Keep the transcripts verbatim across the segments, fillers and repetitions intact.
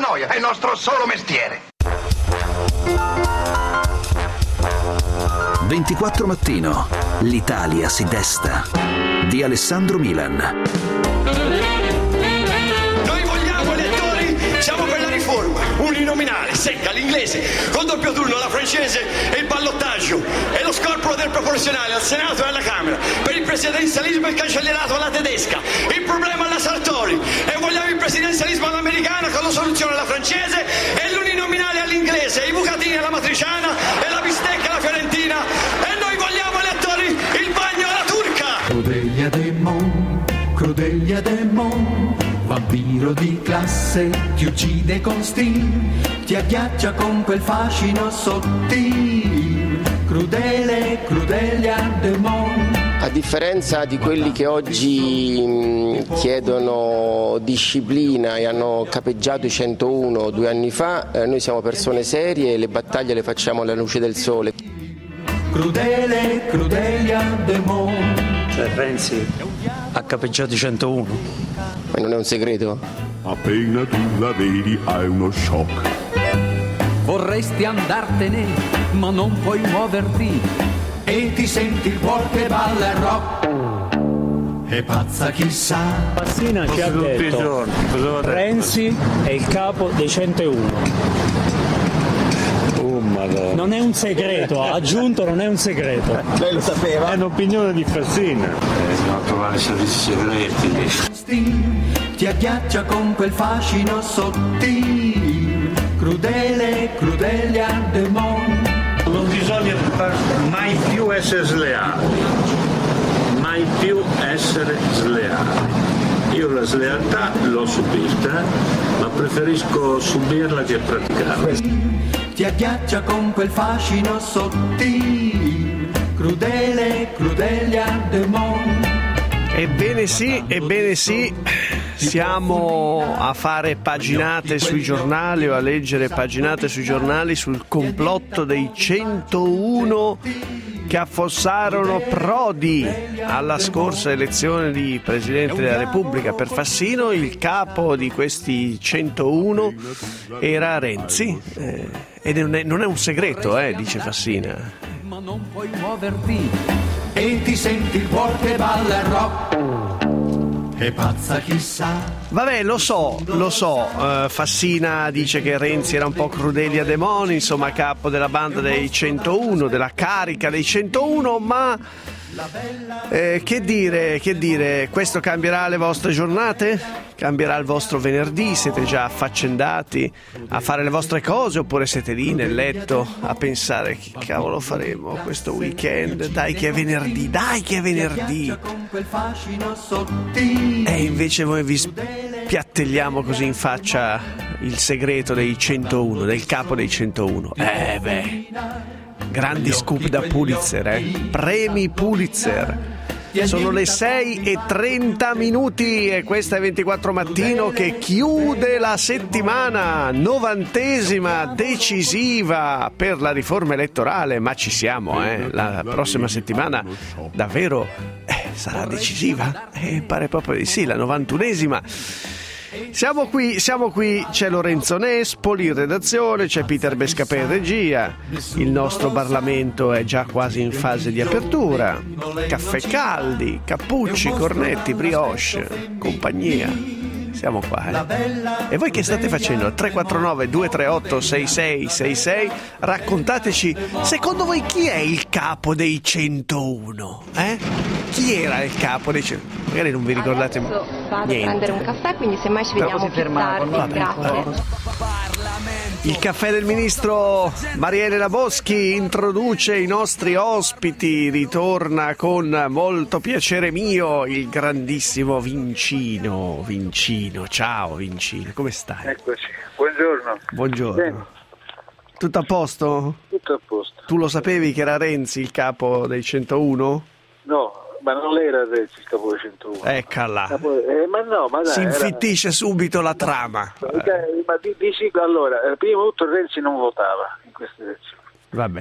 noia, è il nostro solo mestiere. ventiquattro Mattino, l'Italia si desta, di Alessandro Milan. Noi vogliamo elettori, siamo per la riforma, uninominale, secca, l'inglese, con doppio turno, la francese e il ballottaggio, e lo scorporo del proporzionale al Senato e alla Camera, per il presidenzialismo e cancellerato alla tedesca, il problema alla Sartori, e vogliamo il presidenzialismo all'americana con la soluzione alla francese e l'uninominale all'inglese, i bucatini alla matriciana e la bistecca alla fiorentina, e noi vogliamo elettori il bagno alla turca. Crudelia Demon, Crudelia Demon, vampiro di classe, ti uccide con stil, ti agghiaccia con quel fascino sottil. Crudele, Crudelia Demon. A differenza di quelli che oggi mh, chiedono disciplina e hanno capeggiato i centouno due anni fa, eh, noi siamo persone serie e le battaglie le facciamo alla luce del sole. Crudele, Crudelia Demon. Cioè Renzi ha capeggiato i centouno. Ma non è un segreto? Appena tu la vedi hai uno shock. Vorresti andartene, ma non puoi muoverti, e ti senti il cuore che balla il rock. È pazza chissà. Fassina ci ha detto Renzi è il capo dei centouno. Oh, Madonna. Non è un segreto, ha aggiunto, non è un segreto. Lei lo sapeva? È un'opinione di Fassina. Eh, dobbiamo trovare i servizi segreti. Ti agghiaccia con quel fascino sottil. Crudele, Crudelia Demon. Non bisogna mai più essere sleali, mai più essere sleali. Io la slealtà l'ho subita, ma preferisco subirla che praticarla. Ti agghiaccia con quel fascino sottil. Crudele, Crudelia Demon. Ebbene sì, ebbene sì, siamo a fare paginate sui giornali o a leggere paginate sui giornali sul complotto dei centouno che affossarono Prodi alla scorsa elezione di Presidente della Repubblica. Per Fassino il capo di questi centouno era Renzi, eh, e non è, non è un segreto, eh, dice Fassina. Ma non puoi muoverti e ti senti il cuore che balla il rock. È pazza chissà. Vabbè, lo so, lo so, uh, Fassina dice che Renzi era un po' Crudelia Demoni, insomma capo della banda dei centouno, della carica dei centouno, ma eh, che dire, che dire, questo cambierà le vostre giornate? Cambierà il vostro venerdì? Siete già affaccendati a fare le vostre cose oppure siete lì nel letto a pensare che cavolo faremo questo weekend? Dai che è venerdì, dai che è venerdì! E invece voi vi spiattelliamo così in faccia il segreto dei centouno, del capo dei centouno. Eh beh, grandi scoop da Pulitzer, eh? Premi Pulitzer. Sono le sei e trenta minuti e questa è ventiquattro Mattino che chiude la settimana, novantesima, decisiva per la riforma elettorale, ma ci siamo, eh? La prossima settimana davvero eh, sarà decisiva? Eh, pare proprio di sì, la novantunesima. Siamo qui, siamo qui, c'è Lorenzo Nespoli in redazione, c'è Peter Bescapè in regia, il nostro Parlamento è già quasi in fase di apertura, caffè caldi, cappucci, cornetti, brioche, compagnia, siamo qua, eh. E voi che state facendo? tre quattro nove due tre otto sei sei sei sei, raccontateci, secondo voi chi è il capo dei centouno? Eh? Chi era il capo dei centouno? Magari non vi ricordate Adesso vado niente. a prendere un caffè, quindi semmai ci vediamo più tardi. Vabbè, Grazie. Il caffè del ministro Maria Elena Boschi introduce i nostri ospiti, ritorna con molto piacere mio il grandissimo Vincino. Vincino, ciao Vincino, come stai? Eccoci, buongiorno. Buongiorno. Bene. Tutto a posto? Tutto a posto. Tu lo sapevi che era Renzi il capo dei centouno? No, ma non era Renzi il capo dei centouno. Eccola. Capo... Eh, ma no, ma dai, si era... infittisce subito la trama. Eh, ma dici, allora, prima di tutto Renzi non votava in queste elezioni. Vabbè.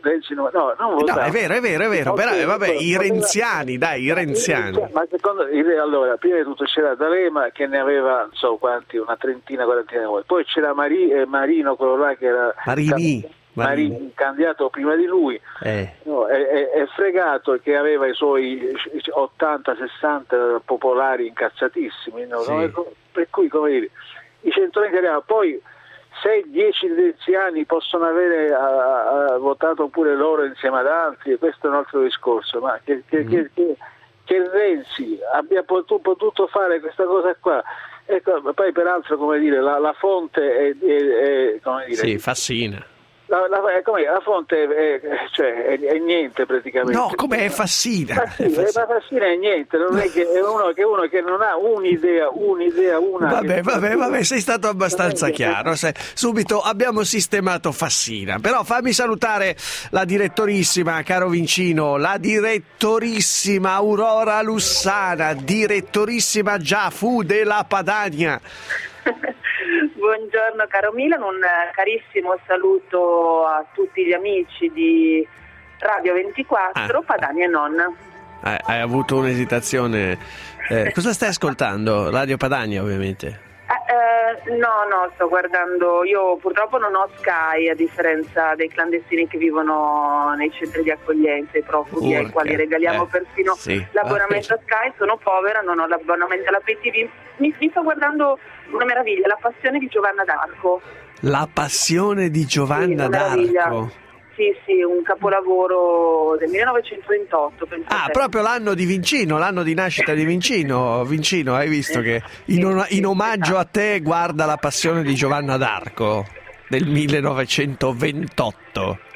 Renzi no, no, non votava. No, è vero, è vero, è vero, però okay, vabbè, i poteva... renziani, dai, i renziani. Ma secondo allora, prima di tutto c'era D'Alema che ne aveva, non so quanti, una trentina, quarantina di voti. Poi c'era Mari, eh, Marino, quello là che era... Marini. Marini, candidato prima di lui, eh. no, è, è, è fregato che aveva i suoi ottanta sessanta popolari incazzatissimi, no? Sì. Per cui, come dire, i centrodestra arrivano, poi se dieci renziani possono avere a, a, votato pure loro insieme ad altri, questo è un altro discorso, ma che, che, mm. che, che, che Renzi abbia potuto, potuto fare questa cosa qua. Ecco, poi peraltro, come dire, la, la fonte è, è, è come dire, sì, Fassina. La, la, la fonte è, cioè, è, è niente praticamente. No, come è Fassina? Fassina, è Fassina. Fassina è niente, non è che è uno che, uno che non ha un'idea, un'idea, una. Vabbè, che... vabbè, vabbè, sei stato abbastanza chiaro. Sei, subito abbiamo sistemato Fassina. Però fammi salutare la direttorissima, caro Vincino, la direttorissima Aurora Lussana, direttorissima Giafu della Padania. Buongiorno caro Milan, un carissimo saluto a tutti gli amici di Radio ventiquattro, ah. Padania e non. Hai, hai avuto un'esitazione. Eh, cosa stai ascoltando? Radio Padania, ovviamente. Eh, eh, no, no, sto guardando, io purtroppo non ho Sky, a differenza dei clandestini che vivono nei centri di accoglienza, i profughi Urca. ai quali regaliamo eh, persino sì. l'abbonamento a Sky, sono povera, non ho l'abbonamento alla Pay T V, mi, mi sto guardando una meraviglia, La passione di Giovanna d'Arco. La passione di Giovanna sì, d'Arco. Sì, sì, un capolavoro del millenovecentoventotto. Ah, proprio l'anno di Vincino, l'anno di nascita di Vincino. Vincino, hai visto che in, in omaggio a te guarda La passione di Giovanna d'Arco del millenovecentoventotto.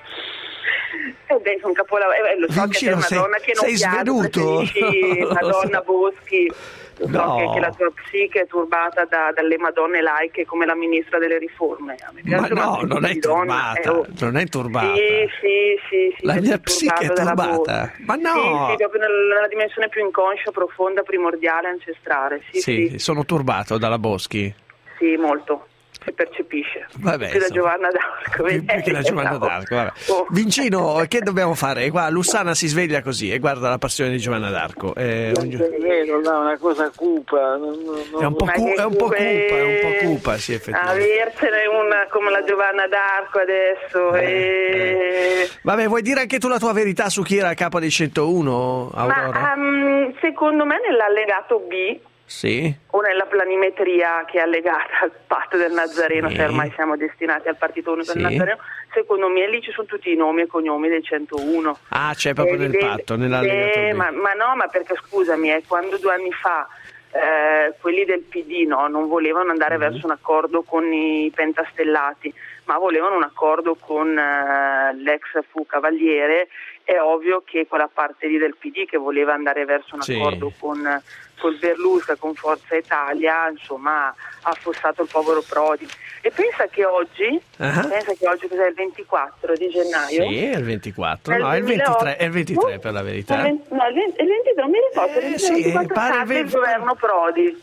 Eh beh, un capolavoro. Eh, lo so Vincino, che sei Madonna che non sei piace, svenuto. Madonna so. Boschi. So no. che, che la tua psiche è turbata da, dalle madonne laiche come la ministra delle riforme. Ma no, non è turbata, eh, oh. non è turbata. Sì, sì, sì, sì, la mia psiche è turbata. Ma no! Sì, sì, proprio nella, nella dimensione più inconscia, profonda, primordiale, ancestrale. Sì, sì, sì. sono turbato dalla Boschi. Sì, molto. Si percepisce. Vabbè, più da Giovanna d'Arco. Più, più che la Giovanna d'Arco. Vabbè. Oh. Vincino, che dobbiamo fare? Qua Lussana si sveglia così e guarda La passione di Giovanna d'Arco. È un... vero, no, una cosa cupa. Non, non... È un po' cu- è un po' cupa, è un po' cupa, sì, effettivamente. Avercene una come la Giovanna d'Arco adesso. Eh, e... eh. Vabbè, vuoi dire anche tu la tua verità su chi era il capo dei centouno, Aurora? Ma um, secondo me nell'allegato B. Sì. O nella planimetria che è allegata al patto del Nazareno, sì. Se ormai siamo destinati al partito unico sì. del Nazareno, secondo me lì ci sono tutti i nomi e cognomi dei centouno. Ah, c'è proprio nel patto, nell'allegato eh, ma, ma no, ma perché scusami, è quando due anni fa eh, quelli del P D no, non volevano andare mm-hmm. verso un accordo con i pentastellati, ma volevano un accordo con eh, l'ex fu Cavaliere. È ovvio che quella parte lì del P D che voleva andare verso un accordo sì. con col Berlusca, con Forza Italia, insomma, ha affossato il povero Prodi. E pensa che oggi, uh-huh. pensa che oggi cos'è il ventiquattro di gennaio? Sì, è il ventiquattro, no, è il ventitré, è il ventitré per la verità. No, il ventitré, non mi ricordo, eh, il sì, ventiquattro pare il, venti... il governo Prodi.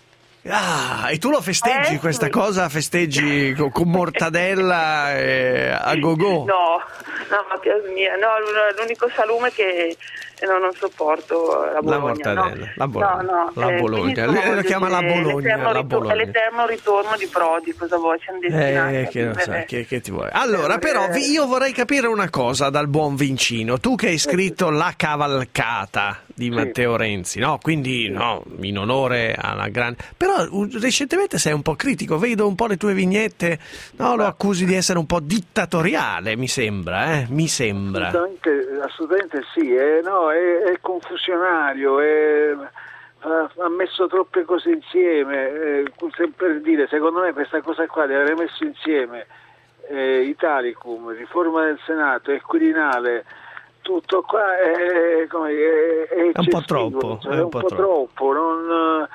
Ah, e tu lo festeggi eh, questa sì. cosa? Festeggi con, con mortadella e a go-go? No, no, ma piazza mia, no, l'unico salume che no, non sopporto la Bologna. La mortadella, no. la Bologna. No, no, la eh, Bologna. Lei lo chiama la Bologna, la Bologna. È l'eterno ritorno di Prodi, cosa vuoi? Siamo destinati eh, che, so, che, che ti vuoi. Allora, però, io vorrei capire una cosa dal buon Vincino. Tu che hai scritto La cavalcata di Matteo Renzi, no? Quindi, no, in onore alla grande... Però recentemente sei un po' critico, vedo un po' le tue vignette, no? Lo accusi di essere un po' dittatoriale, mi sembra, eh? Mi sembra. Assolutamente, assolutamente sì, eh, no, è, è confusionario, è, ha, ha messo troppe cose insieme, eh, per dire, secondo me questa cosa qua di aver messo insieme eh, Italicum, riforma del Senato e Quirinale, tutto qua è, come, è, è, è un po' troppo, cioè, è un po', po troppo, troppo non,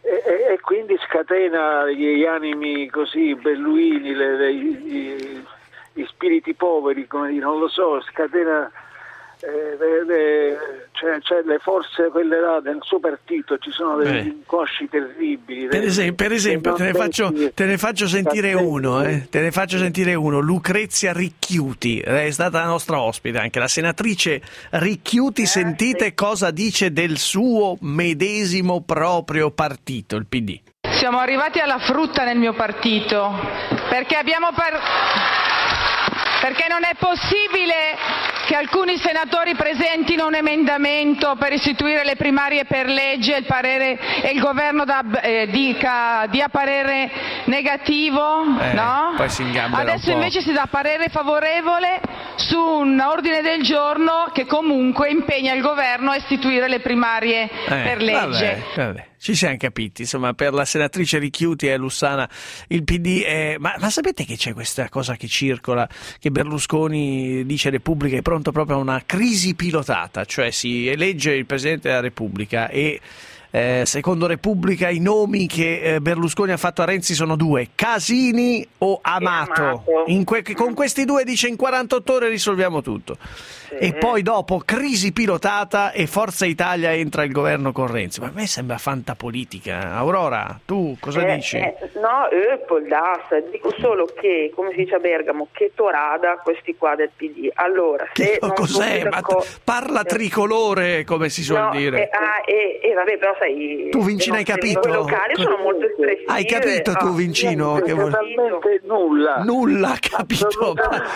e, e quindi scatena gli animi così belluini, le, le, gli, gli spiriti poveri, come dire, non lo so, scatena eh, le, cioè, cioè le forze quelle là del suo partito, ci sono degli eh. inconsci terribili. Per esempio, per esempio te, ne faccio, te ne faccio sentire uno, eh, te ne faccio sentire uno, Lucrezia Ricchiuti, è stata la nostra ospite anche, la senatrice Ricchiuti, sentite cosa dice del suo medesimo proprio partito, il P D. Siamo arrivati alla frutta nel mio partito, perché abbiamo par- perché non è possibile che alcuni senatori presentino un emendamento per istituire le primarie per legge e il, parere, e il governo da, eh, dica, dia parere negativo, eh, no? Poi si ingambera Adesso un po'. invece si dà parere favorevole su un ordine del giorno che comunque impegna il governo a istituire le primarie Eh, per legge. Vabbè, vabbè. Ci siamo capiti, insomma, per la senatrice Ricchiuti e Lussana il P D è... Ma, ma sapete che c'è questa cosa che circola, che Berlusconi dice Repubblica è pronto proprio a una crisi pilotata, cioè si elegge il Presidente della Repubblica e eh, secondo Repubblica i nomi che eh, Berlusconi ha fatto a Renzi sono due, Casini o Amato. Amato. In que- con questi due dice in quarantotto ore risolviamo tutto. Sì. E poi dopo crisi pilotata e Forza Italia entra il governo con Renzi. Ma a me sembra fantapolitica. Aurora, tu cosa eh, dici? Eh, no, eh, può darsi. Dico solo che, come si dice a Bergamo, che torada questi qua del P D. Allora, se che, non cos'è? Ma t- parla tricolore, come si suol no, dire. Eh, ah, eh, eh, vabbè, però sai, tu Vincino hai capito? I locali sono molto espressivi. Hai capito tu Vincino? No, che vuol... Totalmente nulla. Nulla, capito?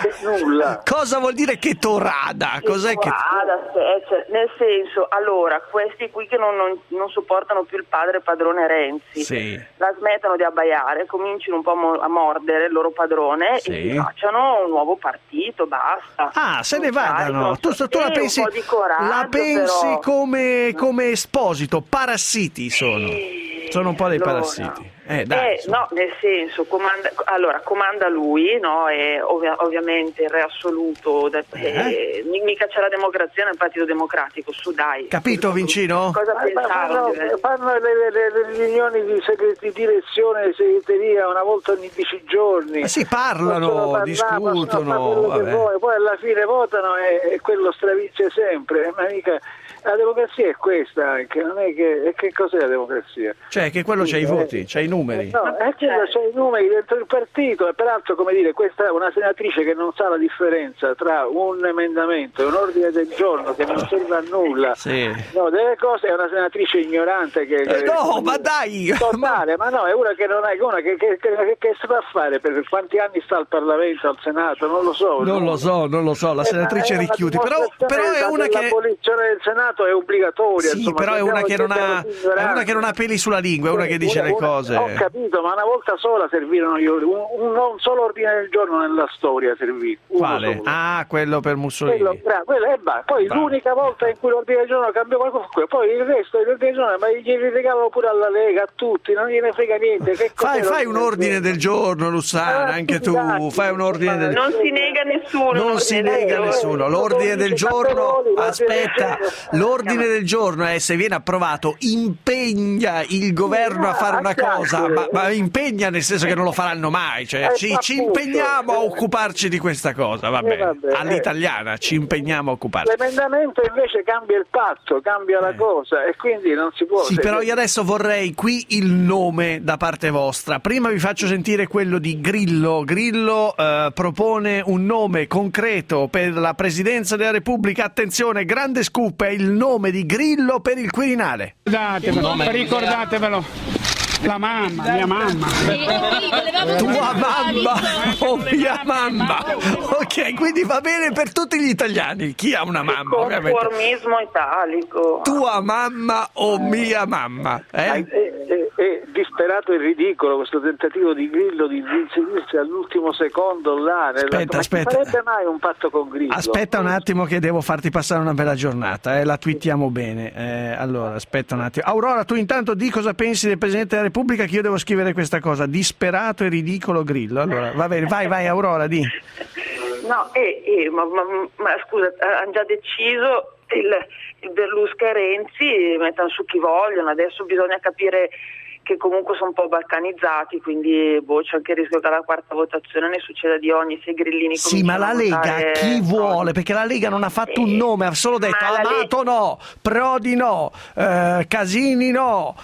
Nulla. Cosa vuol dire che torada? Cos'è che... Cioè, nel senso, allora, questi qui che non, non, non sopportano più il padre padrone Renzi, sì. la smettano di abbaiare, cominciano un po' a mordere il loro padrone sì. e facciano un nuovo partito, basta. Ah, se ne vadano. Tu, tu la pensi, un po' di coraggio, la pensi però. come, come Esposito, parassiti sono. Sì. Sono un po' dei allora, parassiti. Eh, dai, eh, no, nel senso, comanda, allora, comanda lui, no? E ovvia, ovviamente il re assoluto, de, eh? Eh, mica c'è la democrazia nel Partito Democratico, su dai. Capito Vincino? Cosa eh, pensavo? Fanno, fanno le, le, le riunioni di, segre, di direzione e segreteria una volta ogni dieci giorni. Ma si parlano, parlare, discutono. Poi, poi alla fine votano e, e quello stravince sempre, ma mica... La democrazia è questa anche, non è che, e che cos'è la democrazia? Cioè che quello c'ha i voti, c'ha i numeri. No, è che c'ha i numeri dentro il partito e peraltro, come dire, questa è una senatrice che non sa la differenza tra un emendamento e un ordine del giorno che non serve a nulla. Sì. No, delle cose è una senatrice ignorante che... Eh, no, che, ma dai! Totale, ma no, è una che non è una che, che, che, che sta a fare, per quanti anni sta al Parlamento, al Senato, non lo so. Non no? lo so, non lo so, la senatrice eh, Ricchiuti, però, però è una che... L'abolizione del Senato è obbligatoria. Sì, insomma, però è una, che non ha, è una che non ha peli sulla lingua, è una che dice una, le cose. Ho capito, ma una volta sola servirono io, un, un, un solo ordine del giorno nella storia servì. Quale? Ah, quello per Mussolini. Quello, bravo, quello è va. Poi bravo. L'unica volta in cui l'ordine del giorno cambiò qualcosa fu quello. Poi il resto dell'ordine del giorno, ma glieli regalano pure alla Lega, a tutti, non gliene frega niente. Che fai, fai un ordine del giorno, Lussana, ah, anche tu, fai un ordine del giorno. Non si nega nessuno. Non si nega nessuno. L'ordine del giorno, aspetta, l'ordine del giorno è se viene approvato impegna il governo a fare una cosa, ma, ma impegna nel senso che non lo faranno mai, cioè ci, ci impegniamo a occuparci di questa cosa, vabbè, all'italiana ci impegniamo a occuparci. L'emendamento invece cambia il patto, cambia la cosa e quindi non si può. Sì, però io adesso vorrei qui il nome da parte vostra. Prima vi faccio sentire quello di Grillo. Grillo eh, propone un nome concreto per la Presidenza della Repubblica. Attenzione, grande scoop, è il nome di Grillo per il Quirinale. Ricordatevelo, ricordatevelo. La mamma, mia mamma. Tua mamma o mia mamma. Ok, quindi va bene per tutti gli italiani. Chi ha una mamma, ovviamente. Conformismo italico. Tua mamma o mia mamma. Eh? È, è, è disperato e ridicolo questo tentativo di Grillo di inserirsi all'ultimo secondo là. Nel... Aspetta, Ma aspetta. non farebbe mai un patto con Grillo? Aspetta un attimo che devo farti passare una bella giornata, eh? La twittiamo bene. Eh, allora, aspetta un attimo. Aurora, tu intanto di cosa pensi del Presidente della Repubblica, che io devo scrivere questa cosa, disperato e ridicolo Grillo. Allora, va bene, vai, vai Aurora, di. No, eh, eh, ma, ma, ma scusa, hanno già deciso il, il Berlusca e Renzi, mettono su chi vogliono, adesso bisogna capire che comunque sono un po' balcanizzati, quindi boh, c'è anche il rischio che alla quarta votazione ne succeda di ogni, se i grillini sì, ma la Lega votare... chi vuole? Perché la Lega non ha fatto eh, un nome, ha solo detto Amato Lega... no, Prodi no, eh, Casini no,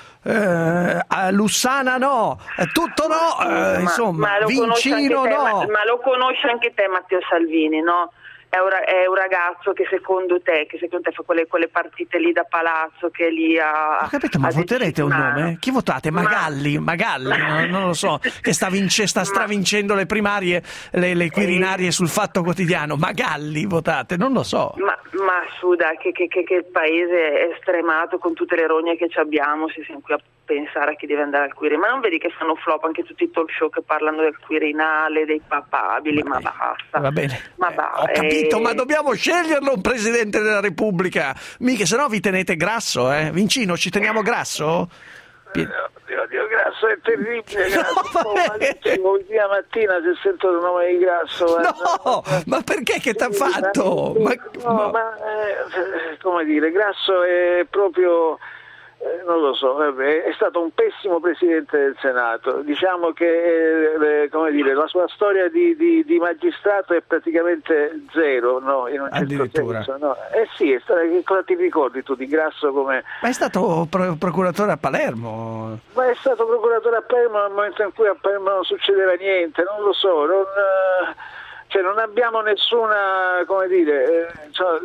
eh, Lussana no, eh, tutto no, eh, ma, insomma, ma Vincino te, no. Ma, ma lo conosce anche te Matteo Salvini, no? È un, è un ragazzo che secondo te che secondo te fa quelle, quelle partite lì da palazzo che lì ha... Ho capito, ma voterete un nome? Chi votate? Magalli? Ma... Magalli, no, non lo so, che sta, vince, sta stravincendo le primarie, le, le quirinarie sul Fatto Quotidiano. Magalli votate? Non lo so. Ma, ma su dai, che, che, che, che il paese è stremato con tutte le rogne che ci abbiamo, se siamo qui a pensare a chi deve andare al Quirinale. Ma non vedi che fanno flop anche tutti i talk show che parlano del Quirinale, dei papabili? Ma basta. Va bene. Ma eh, ho capito, eh... ma dobbiamo sceglierlo un Presidente della Repubblica. Mica, se no vi tenete Grasso, eh? Vincino, ci teniamo Grasso? Dio, Dio, Dio, Grasso è terribile, Grasso. No, malissimo. L'ultima mattina si è sentito il nome di Grasso. No, ma, ma perché che t'ha fatto? No, ma, ma, ma eh, come dire, Grasso è proprio... Eh, non lo so, vabbè, è stato un pessimo Presidente del Senato, diciamo che eh, come dire, la sua storia di, di, di magistrato è praticamente zero, no? In un certo senso, no? Eh sì, è stato, che cosa ti ricordi tu di Grasso come... Ma è stato pro- procuratore a Palermo. Ma è stato procuratore a Palermo nel momento in cui a Palermo non succedeva niente, non lo so, non... Eh... Cioè non abbiamo nessuna, come dire, eh, cioè,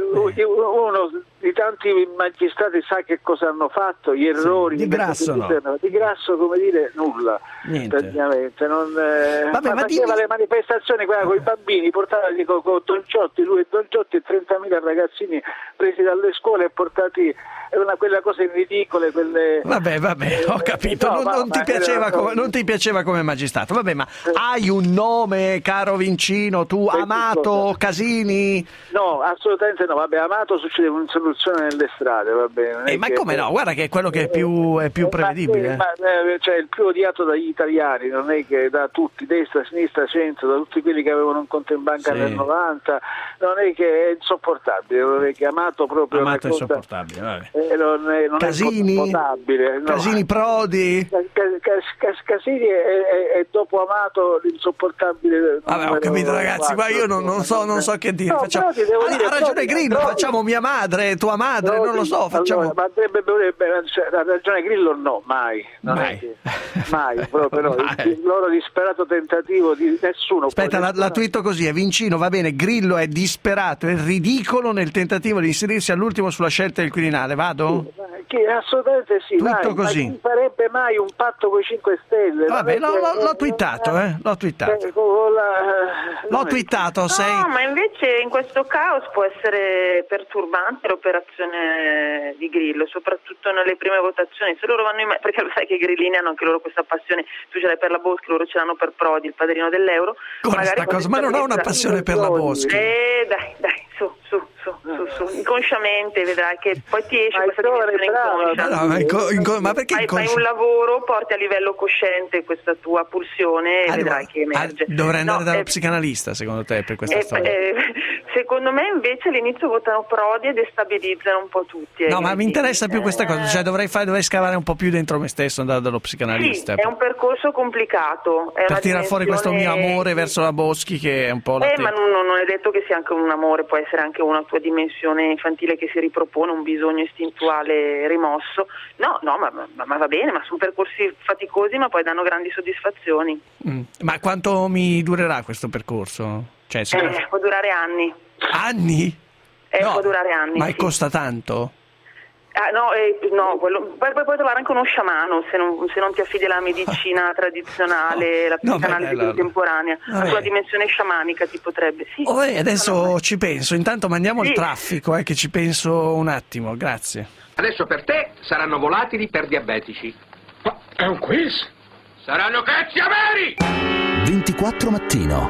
uno di tanti magistrati sa che cosa hanno fatto, gli errori. Sì, di Grasso no. Di Grasso, come dire, nulla. Niente. Praticamente. Non, eh, Vabbè, ma ma faceva dimmi... le manifestazioni con i bambini, portava con, con Don Ciotti, lui e Don Ciotti e trentamila ragazzini presi dalle scuole e portati... Una, quelle cose ridicole, quelle... Vabbè, vabbè, ho capito. No, non, non, ti piaceva era... come, non ti piaceva come magistrato. Vabbè, ma hai un nome, caro Vincino, tu, Amato, Casini? No, assolutamente no. Vabbè, Amato succede un'insurrezione nelle strade, va bene. Eh, ma come no? Guarda che è quello che è più, è più prevedibile. Ma, ma, cioè, il più odiato dagli italiani, non è che da tutti, destra, sinistra, centro, da tutti quelli che avevano un conto in banca sì. nel novanta, non è che è insopportabile, non è che Amato proprio... Amato è insopportabile, vabbè. Non è, non Casini, è potabile, no. Casini Prodi Cas, Cas, Cas, Casini è, è, è dopo Amato l'insopportabile. Vabbè, ho capito ragazzi, ma io non, non, so, non so che dire, no, facciamo... Prodi, allora, dire, ha ragione Prodi, Grillo, Prodi. facciamo mia madre, tua madre, Prodi, non lo so, facciamo... Allora, ma dovrebbe, dovrebbe, cioè, ha ragione Grillo no, mai, non mai. È che, mai, proprio no, mai. Il, il loro disperato tentativo di nessuno. Aspetta, la, la twitto così, è Vincino, va bene, Grillo è disperato, è ridicolo nel tentativo di inserirsi all'ultimo sulla scelta del Quirinale, vado? Sì, che assolutamente sì, tutto vai, così. Ma chi farebbe mai un patto con i cinque Stelle? Vabbè, l'ho, l'ho, l'ho twittato, eh, l'ho twittato. Eh, la, l'ho twittato, no, sei... No, ma invece in questo caos può essere perturbante l'operazione di Grillo, soprattutto nelle prime votazioni. Se loro vanno in... perché lo sai che i grillini hanno anche loro questa passione, tu ce l'hai per la Boschi, loro ce l'hanno per Prodi, il padrino dell'euro. Cosa, cosa? Ma non ho una passione per la Boschi. Eh, dai, dai, su, su, su, su, su. Inconsciamente vedrai che poi ti esce ma questa dimensione inconscia. No, ma, inco- inco- ma perché fai, fai un lavoro, porti a livello cosciente questa tua pulsione e ah, vedrai che emerge. Ah, dovrei andare no, dallo eh, psicanalista secondo te per questa eh, storia? Eh, secondo me invece all'inizio votano Prodi e destabilizzano un po' tutti. No, ma mi interessa eh, più questa cosa, cioè dovrei, fare, dovrei scavare un po' più dentro me stesso, andare dallo psicanalista. Sì, è un percorso complicato. È per tirare fuori questo mio amore verso la Boschi che è un po' la Eh, te- ma non, non è detto che sia anche un amore, può essere anche una tua dimensione infantile che si ripropone, un bisogno istintuale rimosso. No, no, ma, ma, ma va bene, ma sono percorsi faticosi ma poi danno grandi soddisfazioni. Mm. Ma quanto mi durerà questo percorso? Cioè, eh, può durare anni. Anni? Eh, no, può durare anni. Ma sì. Costa tanto? Ah, no, eh, no quello, poi, poi puoi trovare anche uno sciamano se non, se non ti affidi alla medicina tradizionale, la psicanalisi no, contemporanea, la tua dimensione sciamanica ti potrebbe. Sì, oh, eh, adesso ci penso, intanto mandiamo sì. il traffico, eh, che ci penso un attimo, grazie. Adesso per te saranno volatili per diabetici. Ma è un quiz? Saranno cazzi ameri! ventiquattro mattino.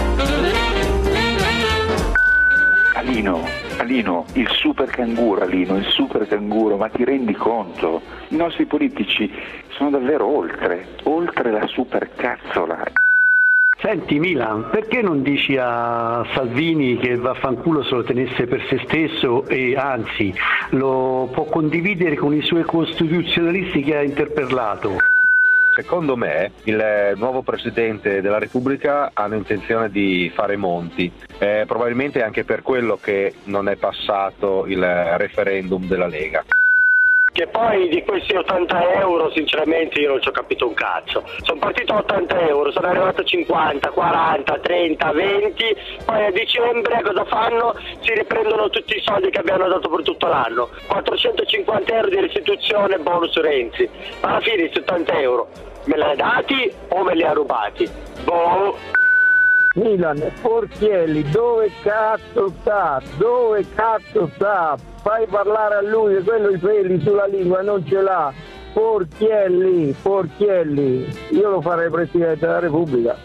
Alino, Alino, il super canguro, Alino, il super canguro, ma ti rendi conto? I nostri politici sono davvero oltre, oltre la super cazzola. Senti Milan, perché non dici a Salvini che vaffanculo se lo tenesse per se stesso e anzi lo può condividere con i suoi costituzionalisti che ha interpellato? Secondo me il nuovo Presidente della Repubblica hanno intenzione di fare monti, eh, probabilmente anche per quello che non è passato il referendum della Lega. Che poi di questi ottanta euro sinceramente io non ci ho capito un cazzo. Sono partito a ottanta euro, sono arrivato a cinquanta, quaranta, trenta, venti, poi a dicembre cosa fanno? Si riprendono tutti i soldi che abbiamo dato per tutto l'anno. quattrocentocinquanta euro di restituzione bonus Renzi. Ma alla fine questi ottanta euro me li ha dati o me li ha rubati? Boh. Milan, Forchielli, dove cazzo sta? Dove cazzo sta? Fai parlare a lui, che quello i peli sulla lingua non ce l'ha. Forchielli, Forchielli, io lo farei Presidente della Repubblica.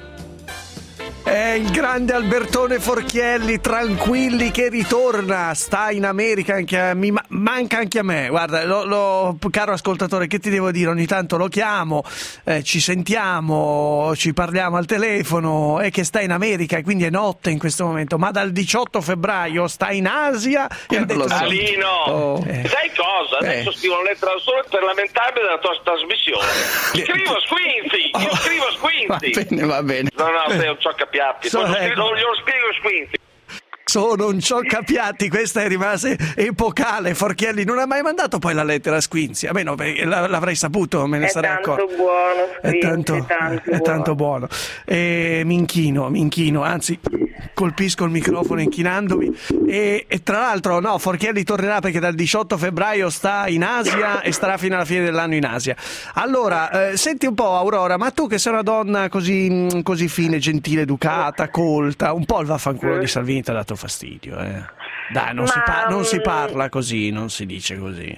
È il grande Albertone Forchielli, tranquilli, che ritorna, sta in America, anche a, mi manca anche a me. Guarda, lo, lo, caro ascoltatore, che ti devo dire, ogni tanto lo chiamo, eh, ci sentiamo, ci parliamo al telefono, è che sta in America e quindi è notte in questo momento, ma dal diciotto febbraio sta in Asia. E ha detto, Alino, oh, eh. sai cosa? Adesso eh. scrivo una lettera solo per lamentarmi della tua trasmissione. Scrivo Squinzi, io scrivo Squinzi. Va bene, va bene. No, no, se non ci ho capiati. So, Poi ecco. non glielo spiego Squinzi. Sono un cioccapiatti, questa è rimasta epocale. Forchielli non ha mai mandato poi la lettera a Squinzi, a me no, l'avrei saputo, me ne è sarei accorto. Tanto buono, è tanto, è tanto è tanto buono. E mi inchino, mi inchino, anzi colpisco il microfono inchinandomi. E, e tra l'altro no, Forchielli tornerà perché dal diciotto febbraio sta in Asia e starà fino alla fine dell'anno in Asia. Allora, eh, senti un po', Aurora, ma tu che sei una donna così, così fine, gentile, educata, colta, un po' il vaffanculo di Salvini ti ha dato fastidio, eh. Dai, non, Ma, si par- non si parla così, non si dice così.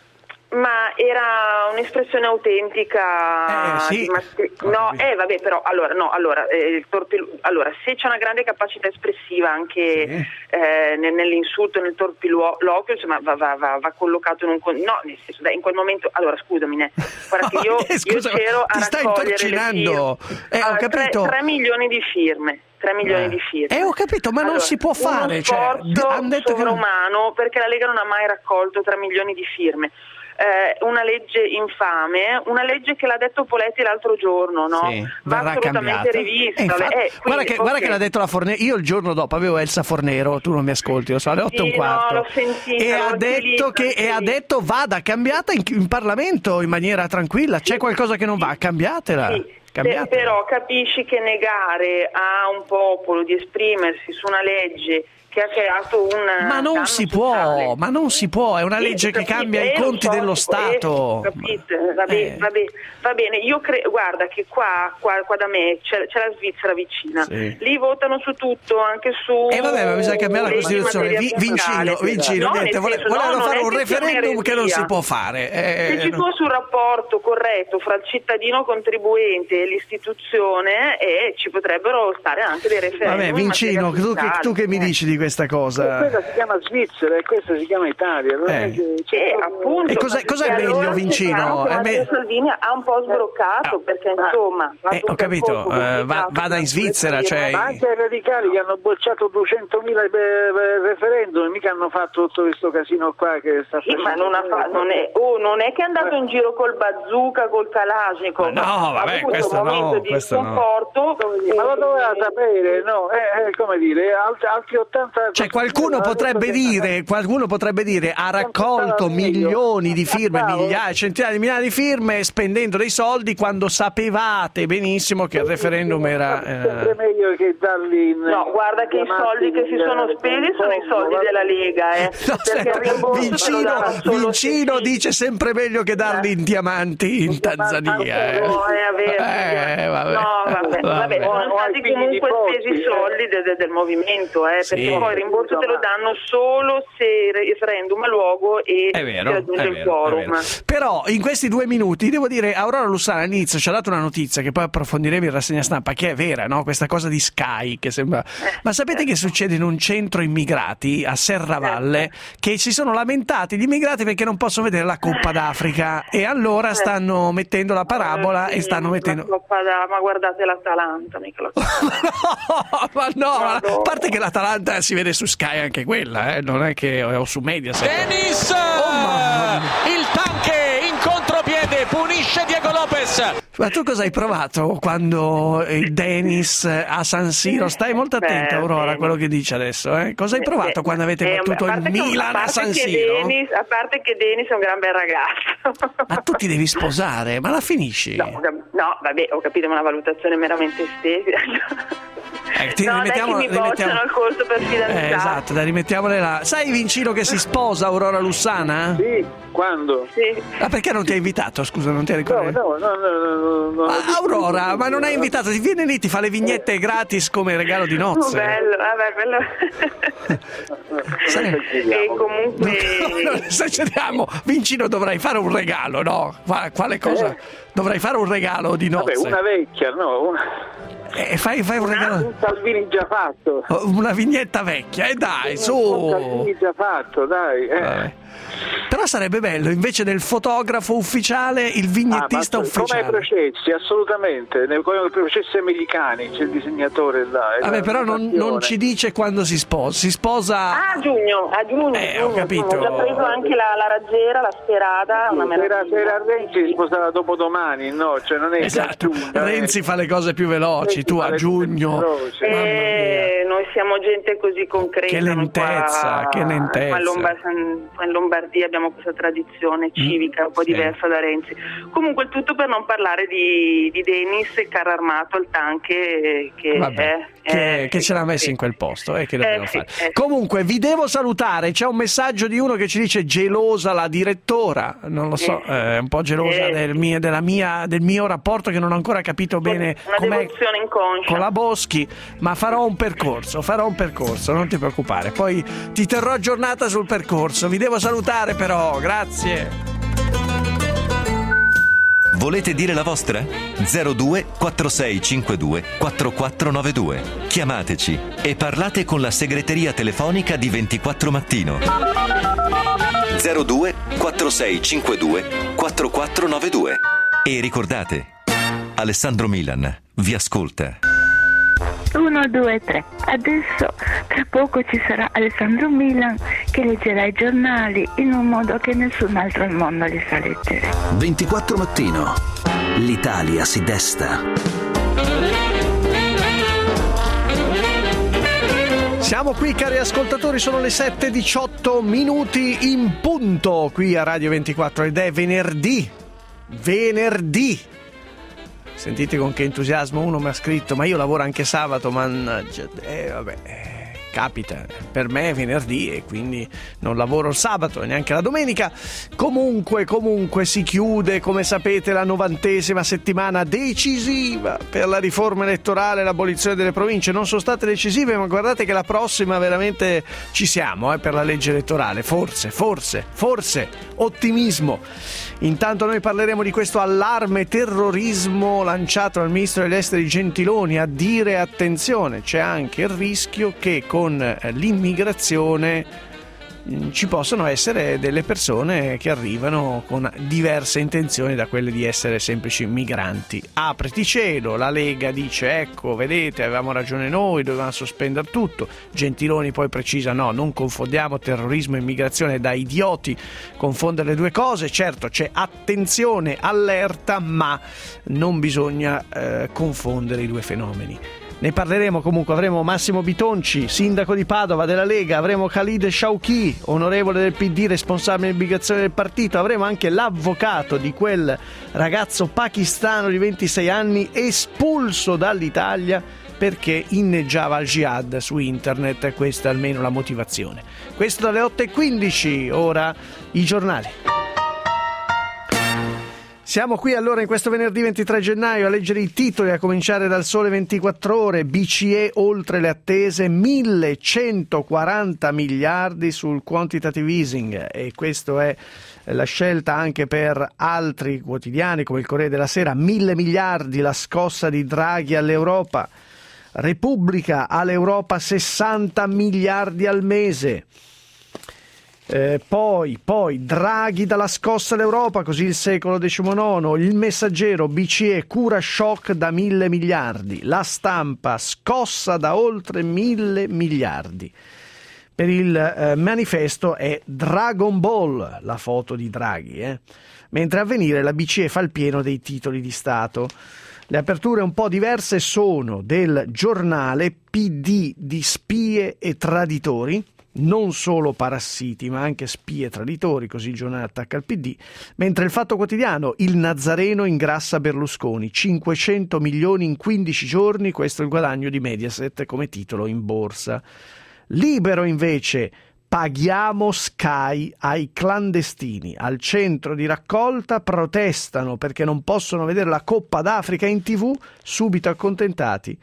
Ma era un'espressione autentica. Eh, sì. Di maschere... No, eh vabbè, però allora no, allora, eh, il torpil... allora se c'è una grande capacità espressiva anche sì. eh, nell'insulto, nel torpiloquio, insomma va, va, va, va collocato in un con... no, nel senso, dai, in quel momento, allora scusami, ne... guarda che io, eh, scusa, io c'ero ti a stai raccogliere intorcinando. Eh, allora, ho capito. tre milioni di firme. tre milioni eh. di firme. Eh, ho capito, ma allora, non si può fare. Uno cioè, sforzo hanno detto sovrumano, che... perché la Lega non ha mai raccolto tre milioni di firme. Eh, una legge infame, una legge che l'ha detto Poletti l'altro giorno, no? Sì, va assolutamente cambiata. rivista. Eh, infatti, eh, quindi, guarda, che, okay. guarda che l'ha detto la Fornero. Io il giorno dopo avevo Elsa Fornero, tu non mi ascolti, lo so, alle otto sì, e un quarto. No, l'ho sentita, e, l'ho ha detto che, e ha detto vada cambiata in, in Parlamento in maniera tranquilla. C'è qualcosa che non va, cambiatela. Sì. Cambiate. Però capisci che negare a un popolo di esprimersi su una legge che ha creato un ma non si sociale. può, ma non si può, è una sì, legge che capite, cambia eh, i conti so, dello eh, Stato. Capite, va bene, eh. va bene, va bene. Io credo, guarda che qua, qua, qua da me c'è, c'è la Svizzera vicina, sì. Lì votano su tutto, anche su. E eh vabbè, ma bisogna cambiare la Costituzione. Vi, Vincino, Vincino, no, niente, vole, senso, volevano no, fare un referendum che non si può fare. Eh, Se ci no. fosse un rapporto corretto fra il cittadino contribuente e l'istituzione, e ci potrebbero stare anche dei referendum. Vabbè, Vincino, tu che, tu che mi dici di questa cosa? Questa si chiama Svizzera e questa si chiama Italia. Non eh. è che c'è eh, appunto, e cos'è, cos'è meglio, allora Vincino? È me... Salvini ha un po' sbroccato, perché insomma eh, ho capito, eh, va, vada in Svizzera, cioè... ma anche i radicali che hanno bocciato duecentomila referendum, mica hanno fatto tutto questo casino qua che sta sì, ma non, ha fa... non, è... Oh, non è che è andato in giro col bazooka, col Kalashnikov, no, vabbè, questo un momento no, di questo sconforto, no. Ma lo doveva sapere, no? Eh, eh, come dire, altri, altri ottanta... Cioè qualcuno potrebbe dire, qualcuno potrebbe dire ha raccolto milioni di firme, migliaia, centinaia di migliaia di firme spendendo dei soldi quando sapevate benissimo che il referendum era... È sempre meglio che darli in... No, guarda che i soldi che si sono spesi sono i soldi della Lega, eh. No, senta, Vincino, Vincino dice sempre meglio che darli in diamanti in Tanzania. Eh. No, è vero. Eh, vabbè. No, vabbè, vabbè, sono stati comunque spesi i soldi del, del, del movimento, eh, perché sì. poi il rimborso te lo danno solo se il referendum ha luogo e è vero, si raggiunge è il vero, quorum. Però in questi due minuti devo dire Aurora Lussana all'inizio ci ha dato una notizia che poi approfondiremo in rassegna stampa, che è vera, no? Questa cosa di Sky che sembra... Eh, ma sapete eh. che succede in un centro immigrati a Serravalle eh. che si sono lamentati gli immigrati perché non possono vedere la Coppa d'Africa e allora eh. stanno mettendo la parabola eh, e stanno mettendo la Coppa d'Africa, ma guardate l'Atalanta, mica la no, ma no, ma a parte che l'Atalanta si vede su Sky anche quella, eh? Non è che o su Mediaset. Dennis! Oh, il tanque in contropiede punisce Diego Lopez. Ma tu cosa hai provato quando il Denis a San Siro? Stai molto attenta, Aurora, a quello che dice adesso. Eh? Cosa hai provato quando avete battuto il Milan a San Siro? Denis, a parte che Denis è un gran bel ragazzo. Ma tu ti devi sposare, ma la finisci? No, no vabbè, ho capito, ma una valutazione meramente estetica. Eh, ti no, rimettiamo, dai che mi rimettiamo... bocciano il corso per fidanzati. Eh, esatto, dai, rimettiamole là. Sai Vincino che si sposa Aurora Lussana? Sì, quando? Sì. Ma perché non ti ha invitato? Scusa, non ti ha ricordato? No, no, no, no, no, no. Ah, Aurora, ma non hai invitato? Ti viene lì, ti fa le vignette gratis come regalo di nozze. Oh, bello, vabbè, quello... Sai... E comunque... No, no, esageriamo. Vincino, dovrai fare un regalo, no? Quale cosa? Eh. Dovrai fare un regalo di nozze. Vabbè, una vecchia, no? Una... Eh, fai, fai un regalo. Un Salvini già fatto. Una vignetta vecchia, e eh, dai, su. Un Salvini già fatto, dai. Eh. Eh. Però sarebbe bello, invece del fotografo ufficiale, il vignettista ah, ufficiale. Come ai processi, assolutamente. Come ai processi americani c'è il disegnatore là. Vabbè, però non, non ci dice quando si sposa. Si sposa. Ah, a giugno, a giugno. Eh, giugno, ho capito. Ho già preso anche la, la raggiera, la sperata. Una era, se era Renzi si sposava dopodomani, no? Cioè non è esatto. giugno, Renzi eh. fa le cose più veloci, tu a giugno. Eh, noi siamo gente così concreta. Che lentezza, qua, che lentezza. Qua in, Lombard- qua in Lombardia abbiamo questa tradizione civica un po' sì. diversa da Renzi. Comunque il tutto per non parlare di, di Denis, il carro armato, il tank che, Vabbè, è, che, è, che sì, ce l'ha messo sì. in quel posto, eh, che dobbiamo eh, fare. sì, eh, Comunque vi devo salutare, c'è un messaggio di uno che ci dice gelosa la direttora, non lo so, eh, è un po' gelosa eh, del, mio, della mia, del mio rapporto che non ho ancora capito bene una com'è devozione inconscia con la Boschi, ma farò un percorso, farò un percorso, non ti preoccupare, poi ti terrò aggiornata sul percorso. Vi devo salutare però, grazie. Volete dire la vostra? zero due quattro sei cinque due quattro quattro nove due. Chiamateci e parlate con la segreteria telefonica di ventiquattro Mattino. zero due quattro sei cinque due quattro quattro nove due. E ricordate, Alessandro Milan vi ascolta. uno, due, tre. Adesso tra poco ci sarà Alessandro Milan che leggerà i giornali in un modo che nessun altro al mondo li sa leggere. ventiquattro Mattino. L'Italia si desta. Siamo qui cari ascoltatori, sono le sette e diciotto minuti in punto qui a Radio ventiquattro ed è venerdì. Venerdì. Sentite con che entusiasmo uno mi ha scritto, ma io lavoro anche sabato, mannaggia, eh vabbè, capita, per me è venerdì e quindi non lavoro il sabato e neanche la domenica. Comunque, comunque si chiude, come sapete, la novantesima settimana decisiva per la riforma elettorale e l'abolizione delle province. Non sono state decisive, ma guardate che la prossima veramente ci siamo eh, per la legge elettorale, forse, forse, forse, ottimismo. Intanto noi parleremo di questo allarme terrorismo lanciato dal ministro degli esteri Gentiloni a dire attenzione, c'è anche il rischio che con l'immigrazione ci possono essere delle persone che arrivano con diverse intenzioni da quelle di essere semplici migranti. Apriti cielo, la Lega dice ecco, vedete, avevamo ragione noi, dovevamo sospendere tutto. Gentiloni poi precisa no, non confondiamo terrorismo e immigrazione, da idioti confondere le due cose. Certo c'è attenzione, allerta, ma non bisogna eh, confondere i due fenomeni. Ne parleremo comunque, avremo Massimo Bitonci, sindaco di Padova della Lega, avremo Khalid Shauki, onorevole del P D, responsabile dell'immigrazione del partito, avremo anche l'avvocato di quel ragazzo pakistano di ventisei anni espulso dall'Italia perché inneggiava al jihad su internet, questa è almeno la motivazione. Questo dalle otto e quindici, ora i giornali. Siamo qui allora in questo venerdì ventitré gennaio a leggere i titoli, a cominciare dal Sole ventiquattro Ore. B C E oltre le attese, millecentoquaranta miliardi sul quantitative easing, e questa è la scelta anche per altri quotidiani come il Corriere della Sera. Mille miliardi la scossa di Draghi all'Europa. Repubblica, all'Europa sessanta miliardi al mese. Eh, poi, poi Draghi dalla scossa all'Europa, così il Secolo diciannove. Il Messaggero, B C E cura shock da mille miliardi. La Stampa, scossa da oltre mille miliardi. per il eh, manifesto è Dragon Ball, la foto di Draghi, eh? Mentre Avvenire la B C E fa il pieno dei titoli di Stato. Le aperture un po' diverse sono del Giornale, P D di spie e traditori, non solo parassiti ma anche spie e traditori, così il Giornale attacca il P D, mentre il Fatto Quotidiano, il Nazareno ingrassa Berlusconi, cinquecento milioni in quindici giorni, questo è il guadagno di Mediaset come titolo in borsa. Libero invece, paghiamo Sky ai clandestini, al centro di raccolta protestano perché non possono vedere la Coppa d'Africa in tv, subito accontentati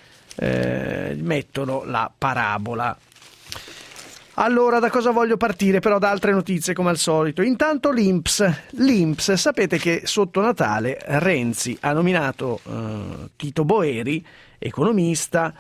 eh, mettono la parabola. Allora, da cosa voglio partire? Però da altre notizie come al solito. Intanto l'I N P S. L'I N P S, sapete che sotto Natale Renzi ha nominato eh, Tito Boeri, economista,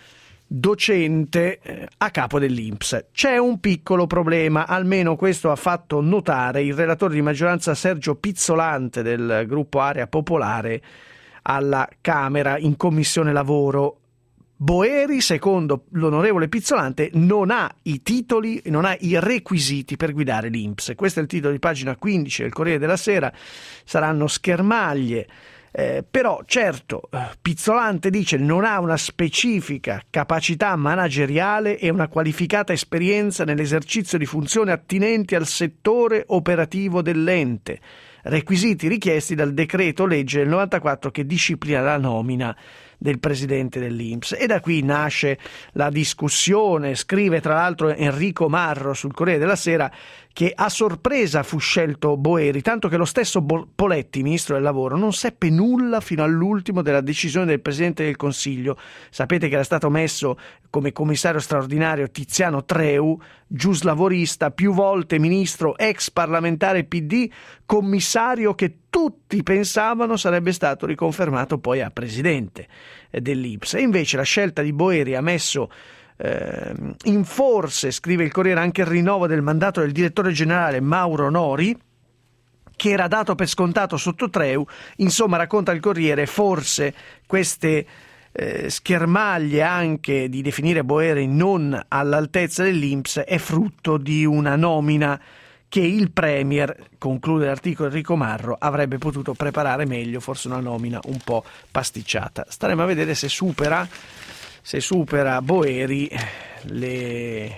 docente eh, a capo dell'I N P S. C'è un piccolo problema, almeno questo ha fatto notare il relatore di maggioranza Sergio Pizzolante del gruppo Area Popolare alla Camera in Commissione Lavoro. Boeri, secondo l'onorevole Pizzolante, non ha i titoli, non ha i requisiti per guidare l'I N P S. Questo è il titolo di pagina quindici del Corriere della Sera. Saranno schermaglie. Eh, però certo, Pizzolante dice non ha una specifica capacità manageriale e una qualificata esperienza nell'esercizio di funzioni attinenti al settore operativo dell'ente, requisiti richiesti dal decreto legge del novantaquattro che disciplina la nomina del presidente dell'I N P S. E da qui nasce la discussione. Scrive tra l'altro Enrico Marro sul Corriere della Sera che a sorpresa fu scelto Boeri, tanto che lo stesso Poletti, ministro del lavoro, non seppe nulla fino all'ultimo della decisione del Presidente del Consiglio. Sapete che era stato messo come commissario straordinario Tiziano Treu, giuslavorista, più volte ministro, ex parlamentare P D, commissario che tutti pensavano sarebbe stato riconfermato poi a presidente dell'I N P S. E invece la scelta di Boeri ha messo eh, in forse, scrive il Corriere, anche il rinnovo del mandato del direttore generale Mauro Nori, che era dato per scontato sotto Treu. Insomma, racconta il Corriere, forse queste eh, schermaglie anche di definire Boeri non all'altezza dell'I N P S è frutto di una nomina che il Premier, conclude l'articolo Enrico Marro, avrebbe potuto preparare meglio, forse una nomina un po' pasticciata. Staremo a vedere se supera, se supera Boeri le,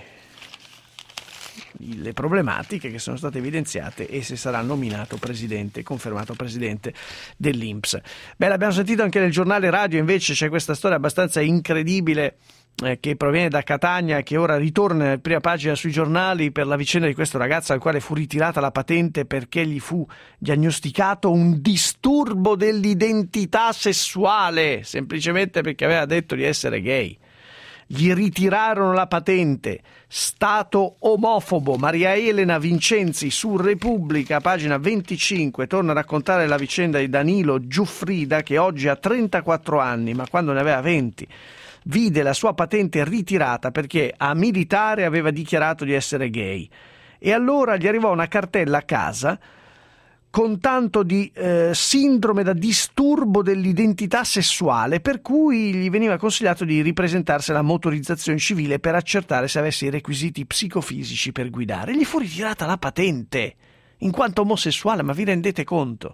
le problematiche che sono state evidenziate e se sarà nominato presidente, confermato presidente dell'I N P S. Beh, l'abbiamo sentito anche nel giornale radio, invece c'è questa storia abbastanza incredibile eh, che proviene da Catania, che ora ritorna in prima pagina sui giornali per la vicenda di questo ragazzo al quale fu ritirata la patente perché gli fu diagnosticato un disturbo dell'identità sessuale, semplicemente perché aveva detto di essere gay. Gli ritirarono la patente. Stato omofobo. Maria Elena Vincenzi su Repubblica, pagina venticinque, torna a raccontare la vicenda di Danilo Giuffrida, che oggi ha trentaquattro anni, ma quando ne aveva venti vide la sua patente ritirata perché a militare aveva dichiarato di essere gay. E allora gli arrivò una cartella a casa con tanto di eh, sindrome da disturbo dell'identità sessuale, per cui gli veniva consigliato di ripresentarsi alla motorizzazione civile per accertare se avesse i requisiti psicofisici per guidare. Gli fu ritirata la patente in quanto omosessuale, ma vi rendete conto?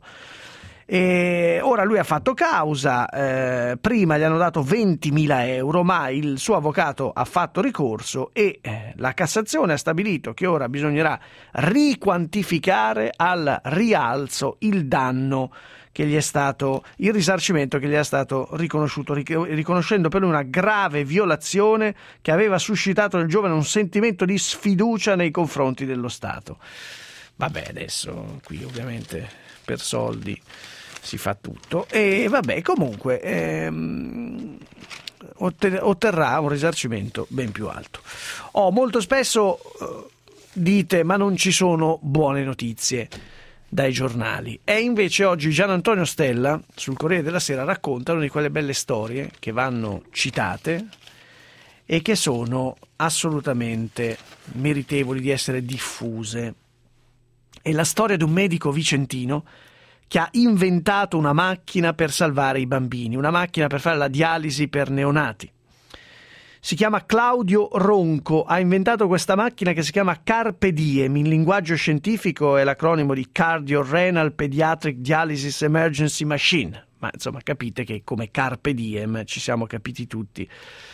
E ora lui ha fatto causa, eh, prima gli hanno dato ventimila euro, ma il suo avvocato ha fatto ricorso e eh, la Cassazione ha stabilito che ora bisognerà riquantificare al rialzo il danno che gli è stato, il risarcimento che gli è stato riconosciuto, riconoscendo per lui una grave violazione che aveva suscitato nel giovane un sentimento di sfiducia nei confronti dello Stato. Vabbè, adesso qui ovviamente per soldi si fa tutto e vabbè, comunque ehm, otterrà un risarcimento ben più alto. Oh, molto spesso eh, dite ma non ci sono buone notizie dai giornali, e invece oggi Gian Antonio Stella sul Corriere della Sera racconta una di quelle belle storie che vanno citate e che sono assolutamente meritevoli di essere diffuse. È la storia di un medico vicentino che ha inventato una macchina per salvare i bambini, una macchina per fare la dialisi per neonati. si chiama Claudio Ronco, ha inventato questa macchina che si chiama Carpe Diem, in linguaggio scientifico è l'acronimo di Cardio Renal Pediatric Dialysis Emergency Machine, ma insomma capite che come Carpe Diem ci siamo capiti tutti.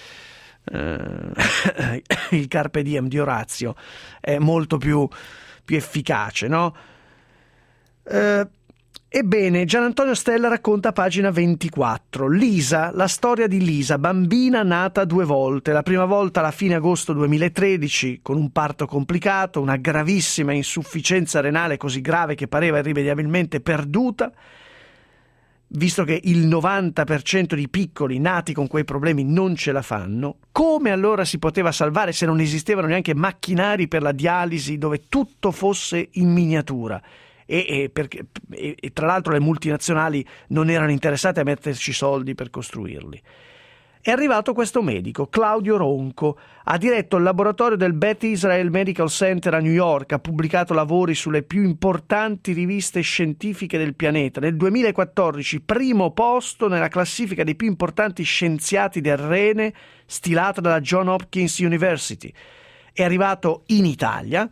Uh, il Carpe Diem di Orazio è molto più, più efficace, no? Uh, Ebbene, Gianantonio Stella racconta a pagina ventiquattro. Lisa, la storia di Lisa, bambina nata due volte. La prima volta alla fine agosto duemilatredici, con un parto complicato, una gravissima insufficienza renale così grave che pareva irrimediabilmente perduta, visto che il novanta per cento di piccoli nati con quei problemi non ce la fanno. Come allora si poteva salvare se non esistevano neanche macchinari per la dialisi dove tutto fosse in miniatura? E, e, perché, e, e tra l'altro le multinazionali non erano interessate a metterci soldi per costruirli. È arrivato questo medico, Claudio Ronco, ha diretto il laboratorio del Beth Israel Medical Center a New York, ha pubblicato lavori sulle più importanti riviste scientifiche del pianeta. Nel duemilaquattordici primo posto nella classifica dei più importanti scienziati del rene stilata dalla Johns Hopkins University. È arrivato in Italia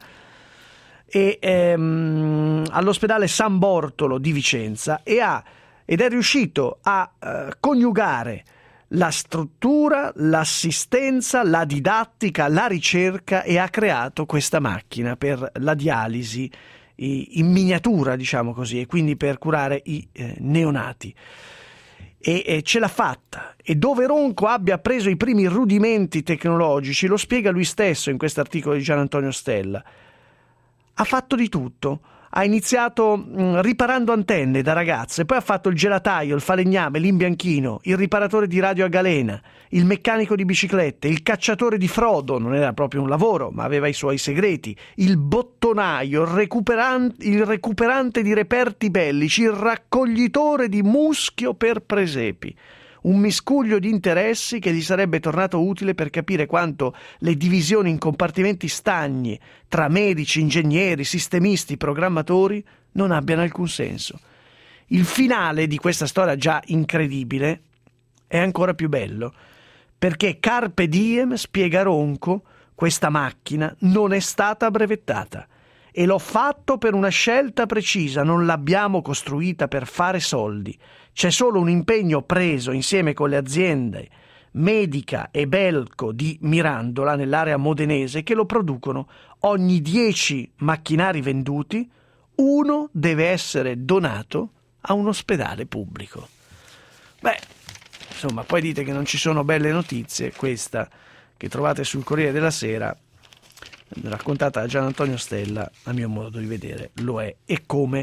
e ehm, all'ospedale San Bortolo di Vicenza e ha, ed è riuscito a eh, coniugare la struttura, l'assistenza, la didattica, la ricerca e ha creato questa macchina per la dialisi in miniatura, diciamo così, e quindi per curare i eh, neonati. E, e ce l'ha fatta. E dove Ronco abbia preso i primi rudimenti tecnologici lo spiega lui stesso in questo articolo di Gianantonio Stella. Ha fatto di tutto, ha iniziato mh, riparando antenne da ragazze, poi ha fatto il gelataio, il falegname, l'imbianchino, il riparatore di radio a galena, il meccanico di biciclette, il cacciatore di frodo, non era proprio un lavoro, ma aveva i suoi segreti, il bottonaio, il recuperante, il recuperante di reperti bellici, il raccoglitore di muschio per presepi. Un miscuglio di interessi che gli sarebbe tornato utile per capire quanto le divisioni in compartimenti stagni tra medici, ingegneri, sistemisti, programmatori non abbiano alcun senso. Il finale di questa storia già incredibile è ancora più bello, perché Carpe Diem, spiega Ronco, questa macchina non è stata brevettata. E l'ho fatto per una scelta precisa, non l'abbiamo costruita per fare soldi. C'è solo un impegno preso insieme con le aziende Medica e Belco di Mirandola nell'area modenese che lo producono. Ogni dieci macchinari venduti, uno deve essere donato a un ospedale pubblico. Beh, insomma, poi dite che non ci sono belle notizie, questa che trovate sul Corriere della Sera, raccontata da Gianantonio Stella, a mio modo di vedere lo è e come.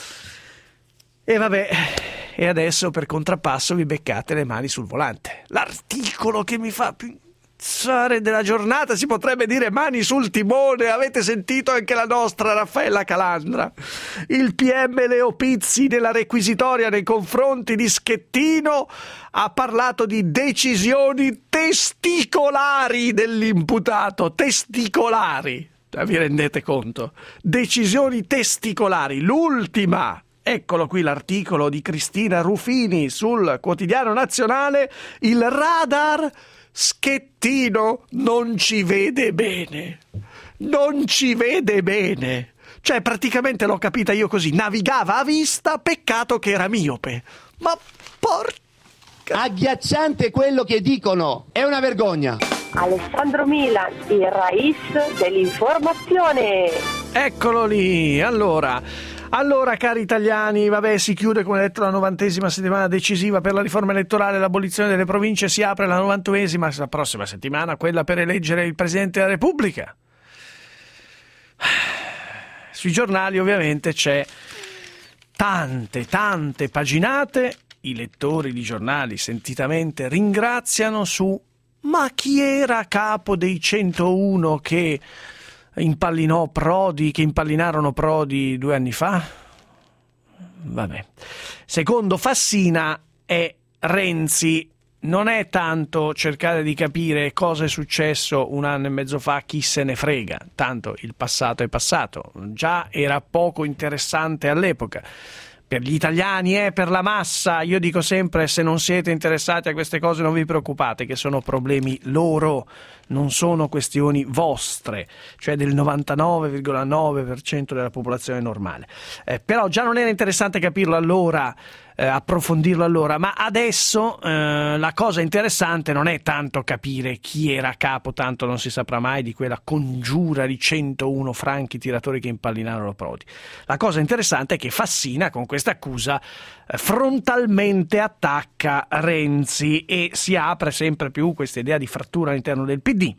E vabbè, e adesso per contrappasso vi beccate le mani sul volante. L'articolo che mi fa più impazzire della giornata, si potrebbe dire mani sul timone, avete sentito anche la nostra Raffaella Calandra. Il P M Leo Pizzi nella requisitoria nei confronti di Schettino ha parlato di decisioni testicolari dell'imputato, testicolari, vi rendete conto? Decisioni testicolari, l'ultima. Eccolo qui l'articolo di Cristina Ruffini sul Quotidiano Nazionale, il radar Schettino non ci vede bene, non ci vede bene, cioè praticamente l'ho capita io così, navigava a vista, peccato che era miope, ma porca... Agghiacciante quello che dicono, è una vergogna. Alessandro Milan, il raiz dell'informazione. Eccolo lì, allora... Allora, cari italiani, vabbè, si chiude, come detto, la novantesima settimana decisiva per la riforma elettorale, l'abolizione delle province, si apre la novantunesima, la prossima settimana, quella per eleggere il Presidente della Repubblica. Sui giornali, ovviamente, c'è tante, tante paginate, i lettori di giornali sentitamente ringraziano su ma chi era capo dei centouno che... impallinò Prodi, che impallinarono Prodi due anni fa? Vabbè. Secondo Fassina è Renzi. Non è tanto cercare di capire cosa è successo un anno e mezzo fa, chi se ne frega, tanto il passato è passato, già era poco interessante all'epoca, per gli italiani, eh, per la massa. Io dico sempre, se non siete interessati a queste cose non vi preoccupate, che sono problemi loro, non sono questioni vostre, cioè del novantanove virgola nove per cento della popolazione normale. Eh, però già non era interessante capirlo allora, eh, approfondirlo allora, ma adesso eh, la cosa interessante non è tanto capire chi era a capo, tanto non si saprà mai, di quella congiura di centouno franchi tiratori che impallinarono Prodi. La cosa interessante è che Fassina con questa accusa eh, frontalmente attacca Renzi e si apre sempre più questa idea di frattura all'interno del P D.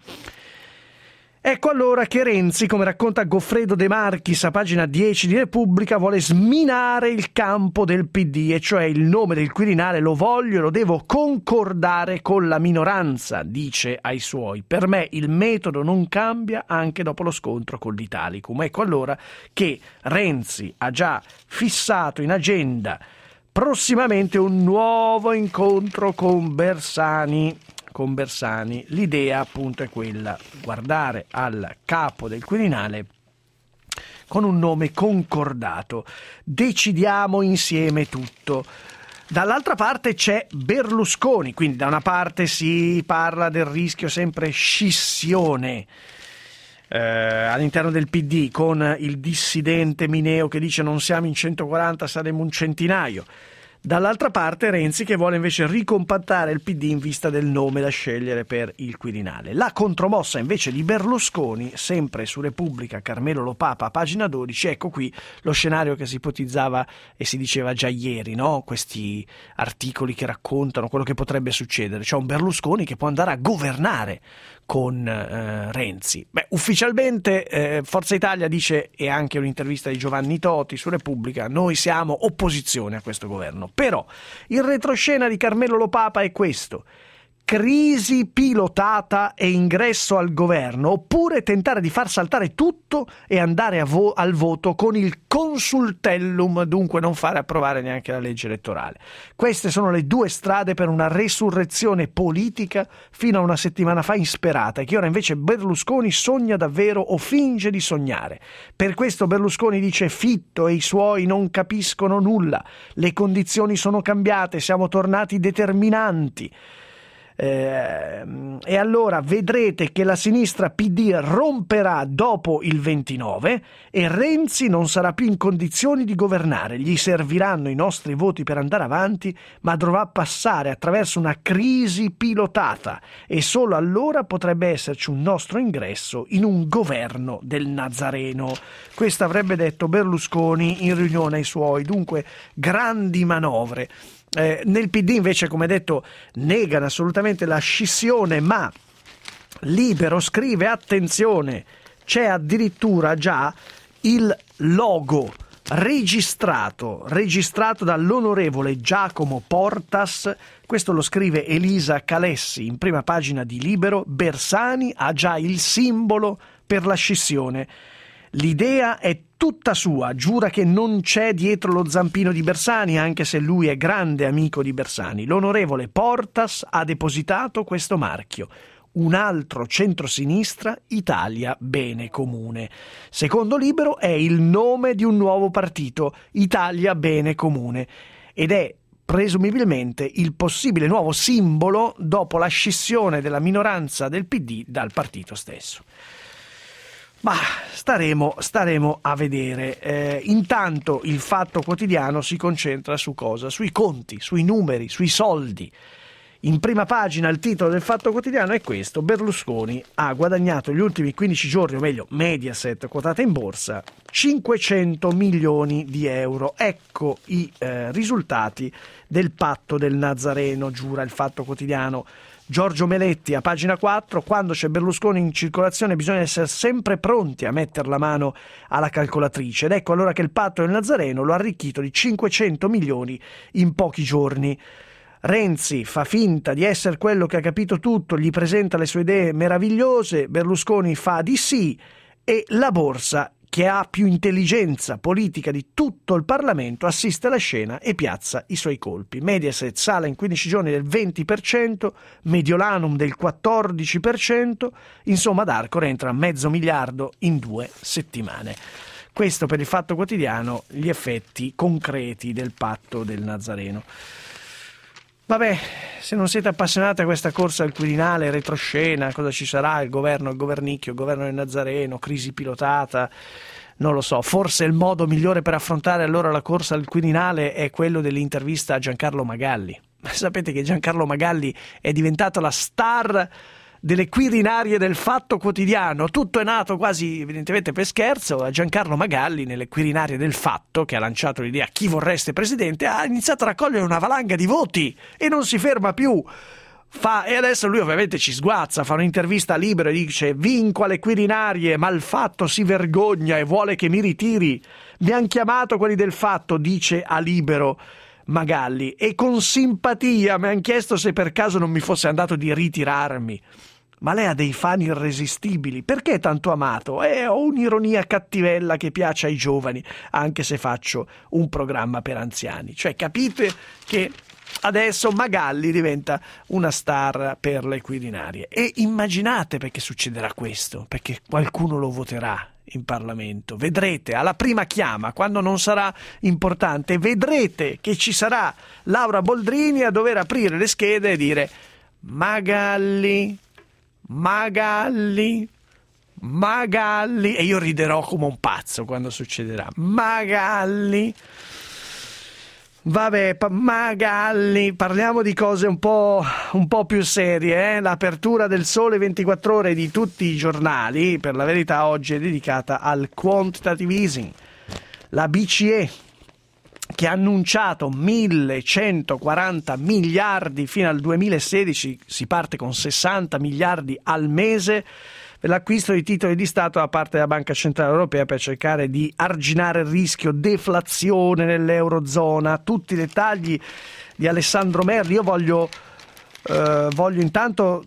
Ecco allora che Renzi, come racconta Goffredo De Marchis a pagina dieci di Repubblica, vuole sminare il campo del P D, e cioè il nome del Quirinale lo voglio e lo devo concordare con la minoranza, dice ai suoi. Per me il metodo non cambia anche dopo lo scontro con l'Italicum. Ecco allora che Renzi ha già fissato in agenda prossimamente un nuovo incontro con Bersani. con Bersani. L'idea appunto è quella, guardare al capo del Quirinale con un nome concordato. Decidiamo insieme tutto. Dall'altra parte c'è Berlusconi, quindi da una parte si parla del rischio sempre scissione eh, all'interno del P D, con il dissidente Mineo che dice non siamo in centoquaranta, saremo un centinaio. Dall'altra parte Renzi che vuole invece ricompattare il P D in vista del nome da scegliere per il Quirinale. La contromossa invece di Berlusconi, sempre su Repubblica, Carmelo Lopapa, pagina dodici, ecco qui lo scenario che si ipotizzava e si diceva già ieri, no? Questi articoli che raccontano quello che potrebbe succedere, cioè un Berlusconi che può andare a governare con eh, Renzi. Beh, ufficialmente eh, Forza Italia dice, e anche un'intervista di Giovanni Toti su Repubblica, noi siamo opposizione a questo governo. Però il retroscena di Carmelo Lopapa è questo: crisi pilotata e ingresso al governo, oppure tentare di far saltare tutto e andare a vo- al voto con il consultellum, dunque non fare approvare neanche la legge elettorale. Queste sono le due strade per una resurrezione politica fino a una settimana fa insperata, e che ora invece Berlusconi sogna davvero o finge di sognare. Per questo Berlusconi dice: Fitto e i suoi non capiscono nulla, le condizioni sono cambiate, siamo tornati determinanti. Eh, e allora vedrete che la sinistra P D romperà dopo il ventinove e Renzi non sarà più in condizioni di governare. Gli serviranno i nostri voti per andare avanti, ma dovrà passare attraverso una crisi pilotata, e solo allora potrebbe esserci un nostro ingresso in un governo del Nazareno. Questo avrebbe detto Berlusconi in riunione ai suoi. Dunque grandi manovre. Eh, nel P D invece, come detto, negano assolutamente la scissione, ma Libero scrive, attenzione, c'è addirittura già il logo registrato, registrato dall'onorevole Giacomo Portas. Questo lo scrive Elisa Calessi in prima pagina di Libero. Bersani ha già il simbolo per la scissione. L'idea è tutta sua, giura che non c'è dietro lo zampino di Bersani, anche se lui è grande amico di Bersani. L'onorevole Portas ha depositato questo marchio: un altro centrosinistra, Italia Bene Comune. Secondo Libero è il nome di un nuovo partito, Italia Bene Comune, ed è presumibilmente il possibile nuovo simbolo dopo la scissione della minoranza del P D dal partito stesso. Ma staremo, staremo a vedere. Eh, intanto il Fatto Quotidiano si concentra su cosa? Sui conti, sui numeri, sui soldi. In prima pagina il titolo del Fatto Quotidiano è questo: Berlusconi ha guadagnato gli ultimi quindici giorni, o meglio Mediaset quotata in borsa, cinquecento milioni di euro. Ecco i eh, risultati del patto del Nazareno, giura il Fatto Quotidiano. Giorgio Meletti a pagina quattro: quando c'è Berlusconi in circolazione bisogna essere sempre pronti a mettere la mano alla calcolatrice, ed ecco allora che il patto del Nazareno lo ha arricchito di cinquecento milioni in pochi giorni. Renzi fa finta di essere quello che ha capito tutto, gli presenta le sue idee meravigliose, Berlusconi fa di sì, e la borsa, che ha più intelligenza politica di tutto il Parlamento, assiste alla scena e piazza i suoi colpi. Mediaset sale in quindici giorni del venti per cento, Mediolanum del quattordici per cento, insomma ad Arcor entra mezzo miliardo in due settimane. Questo per il Fatto Quotidiano, gli effetti concreti del patto del Nazareno. Vabbè, se non siete appassionati a questa corsa al Quirinale, retroscena, cosa ci sarà, il governo, il governicchio, il governo del Nazareno, crisi pilotata, non lo so, forse il modo migliore per affrontare allora la corsa al Quirinale è quello dell'intervista a Giancarlo Magalli. Sapete che Giancarlo Magalli è diventato la star delle quirinarie del Fatto Quotidiano. Tutto è nato quasi evidentemente per scherzo. A Giancarlo Magalli, nelle quirinarie del Fatto, che ha lanciato l'idea chi vorreste presidente, ha iniziato a raccogliere una valanga di voti e non si ferma più. Fa, e adesso lui ovviamente ci sguazza, fa un'intervista a Libero e dice: vinco alle quirinarie, ma il Fatto si vergogna e vuole che mi ritiri. Mi han chiamato quelli del Fatto, dice a Libero Magalli, e con simpatia mi han chiesto se per caso non mi fosse andato di ritirarmi. Ma lei ha dei fan irresistibili, perché è tanto amato? Eh, ho un'ironia cattivella che piace ai giovani, anche se faccio un programma per anziani. Cioè, capite che adesso Magalli diventa una star per le quirinarie. E immaginate perché succederà questo, perché qualcuno lo voterà in Parlamento. Vedrete, alla prima chiama, quando non sarà importante, vedrete che ci sarà Laura Boldrini a dover aprire le schede e dire: Magalli, Magalli, Magalli, e io riderò come un pazzo quando succederà. Magalli. Vabbè, Magalli, parliamo di cose un po', un po' più serie. Eh? L'apertura del Sole ventiquattro Ore di tutti i giornali, per la verità, oggi è dedicata al quantitative easing. La B C E, che ha annunciato millecentoquaranta miliardi fino al duemilasedici, si parte con sessanta miliardi al mese per l'acquisto di titoli di Stato da parte della Banca Centrale Europea per cercare di arginare il rischio deflazione nell'Eurozona. Tutti i dettagli di Alessandro Merli. Io voglio, eh, voglio intanto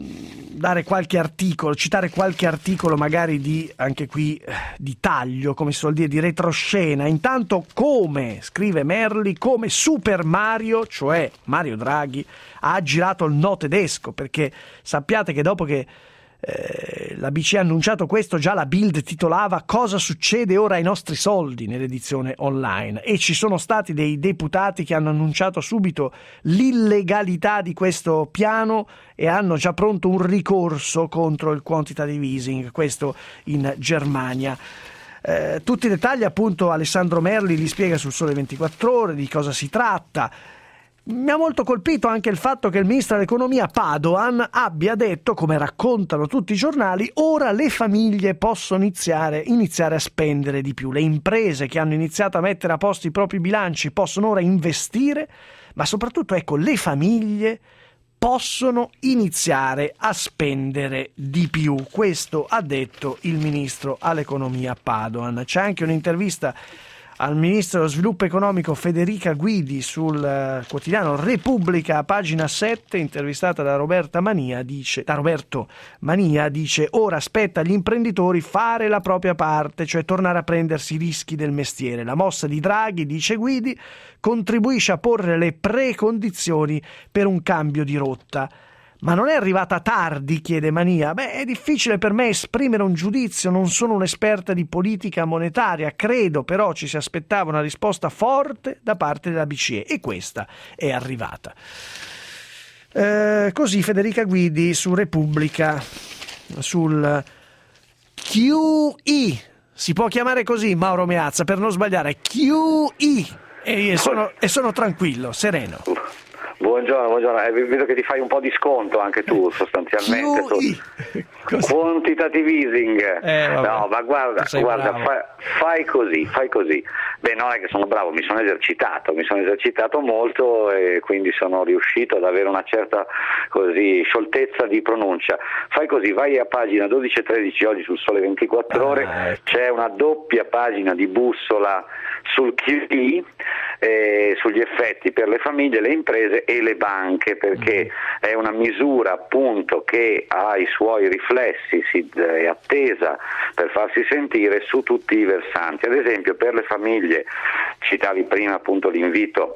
dare qualche articolo, citare qualche articolo magari di, anche qui, di taglio, come si suol dire, di retroscena. Intanto, come, scrive Merli, come Super Mario, cioè Mario Draghi, ha girato il no tedesco, perché sappiate che dopo che Eh, la B C E ha annunciato questo, già la Bild titolava "Cosa succede ora ai nostri soldi" nell'edizione online, e ci sono stati dei deputati che hanno annunciato subito l'illegalità di questo piano e hanno già pronto un ricorso contro il quantitative easing, questo in Germania. Eh, tutti i dettagli appunto Alessandro Merli li spiega sul Sole ventiquattro Ore, di cosa si tratta. Mi ha molto colpito anche il fatto che il ministro dell'economia Padoan abbia detto, come raccontano tutti i giornali, ora le famiglie possono iniziare, iniziare a spendere di più. Le imprese che hanno iniziato a mettere a posto i propri bilanci possono ora investire, ma soprattutto, ecco, le famiglie possono iniziare a spendere di più. Questo ha detto il ministro all'economia Padoan. C'è anche un'intervista al ministro dello sviluppo economico Federica Guidi sul uh, quotidiano Repubblica, pagina sette, intervistata da Roberta Mania, dice, da Roberto Mania, dice: ora spetta agli imprenditori fare la propria parte, cioè tornare a prendersi i rischi del mestiere. La mossa di Draghi, dice Guidi, contribuisce a porre le precondizioni per un cambio di rotta. Ma non è arrivata tardi, chiede Mania. Beh, è difficile per me esprimere un giudizio, non sono un'esperta di politica monetaria, credo però ci si aspettava una risposta forte da parte della B C E e questa è arrivata. Eh, così Federica Guidi su Repubblica, sul Q E, si può chiamare così Mauro Meazza per non sbagliare, Q E, e sono, e sono tranquillo, sereno. Buongiorno, buongiorno. Eh, vedo che ti fai un po' di sconto anche tu sostanzialmente. Quantitative easing. Eh, no, ma guarda, guarda fa, fai così, fai così. Beh, non è che sono bravo, mi sono esercitato, mi sono esercitato molto e quindi sono riuscito ad avere una certa così scioltezza di pronuncia. Fai così, vai a pagina dodici e tredici oggi sul Sole ventiquattro Ore, ah, ecco. C'è una doppia pagina di bussola sul Q E, eh, sugli effetti per le famiglie, le imprese e le banche, perché è una misura appunto che ha i suoi riflessi, si, è attesa per farsi sentire su tutti i versanti. Ad esempio per le famiglie, citavi prima appunto l'invito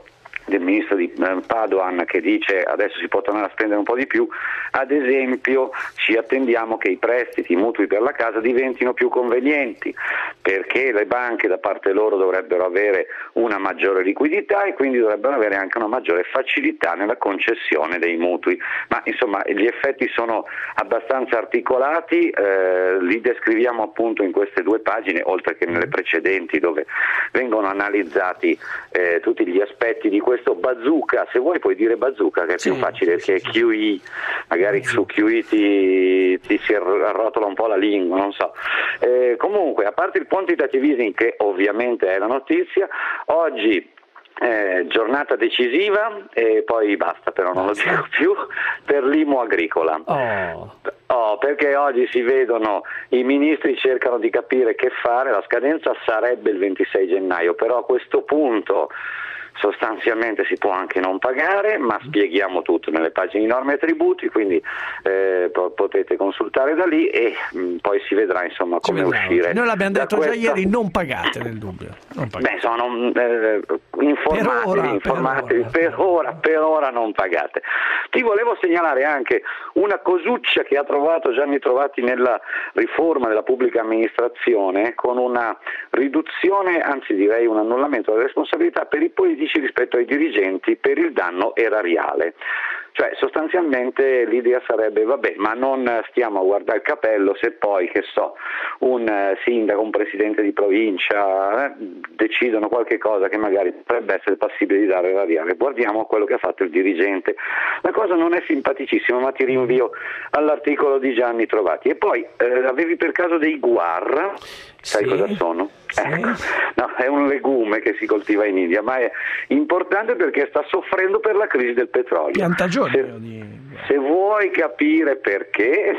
del ministro di Padoan che dice adesso si può tornare a spendere un po' di più, ad esempio ci attendiamo che i prestiti, i mutui per la casa diventino più convenienti, perché le banche da parte loro dovrebbero avere una maggiore liquidità e quindi dovrebbero avere anche una maggiore facilità nella concessione dei mutui. Ma insomma gli effetti sono abbastanza articolati, eh, li descriviamo appunto in queste due pagine, oltre che nelle precedenti dove vengono analizzati eh, tutti gli aspetti di questo bazooka. Se vuoi puoi dire bazooka, che è più sì, facile sì, che sì, Q I, magari su Q I ti, ti si arrotola un po' la lingua, non so. Eh, comunque, a parte il quantitative easing, che ovviamente è la notizia, oggi Eh, giornata decisiva e poi basta, però non lo dico più, per l'I M U agricola. Oh. Oh, perché oggi si vedono, i ministri cercano di capire che fare, la scadenza sarebbe il ventisei gennaio, però a questo punto sostanzialmente si può anche non pagare, ma spieghiamo tutto nelle pagine di norme e tributi, quindi eh, potete consultare da lì e mh, poi si vedrà insomma come uscire. Noi l'abbiamo detto questa... già ieri, non pagate nel dubbio. Non pagate. Beh, sono eh, informatevi, per ora, informatevi, per, ora. per ora, per ora non pagate. Ti volevo segnalare anche una cosuccia che ha trovato Gianni Trovati nella riforma della pubblica amministrazione, con una riduzione, anzi direi un annullamento della responsabilità per i politici rispetto ai dirigenti per il danno erariale. Cioè sostanzialmente l'idea sarebbe vabbè, ma non stiamo a guardare il capello se poi, che so, un sindaco, un presidente di provincia eh, decidono qualche cosa che magari potrebbe essere passibile di dare erariale, guardiamo quello che ha fatto il dirigente. La cosa non è simpaticissima, ma ti rinvio all'articolo di Gianni Trovati. E poi eh, avevi per caso dei guar? Sai sì. cosa sono? Sì. Ecco. No, è un legume che si coltiva in India, ma è importante perché sta soffrendo per la crisi del petrolio. Piantagione. Se, se vuoi capire perché,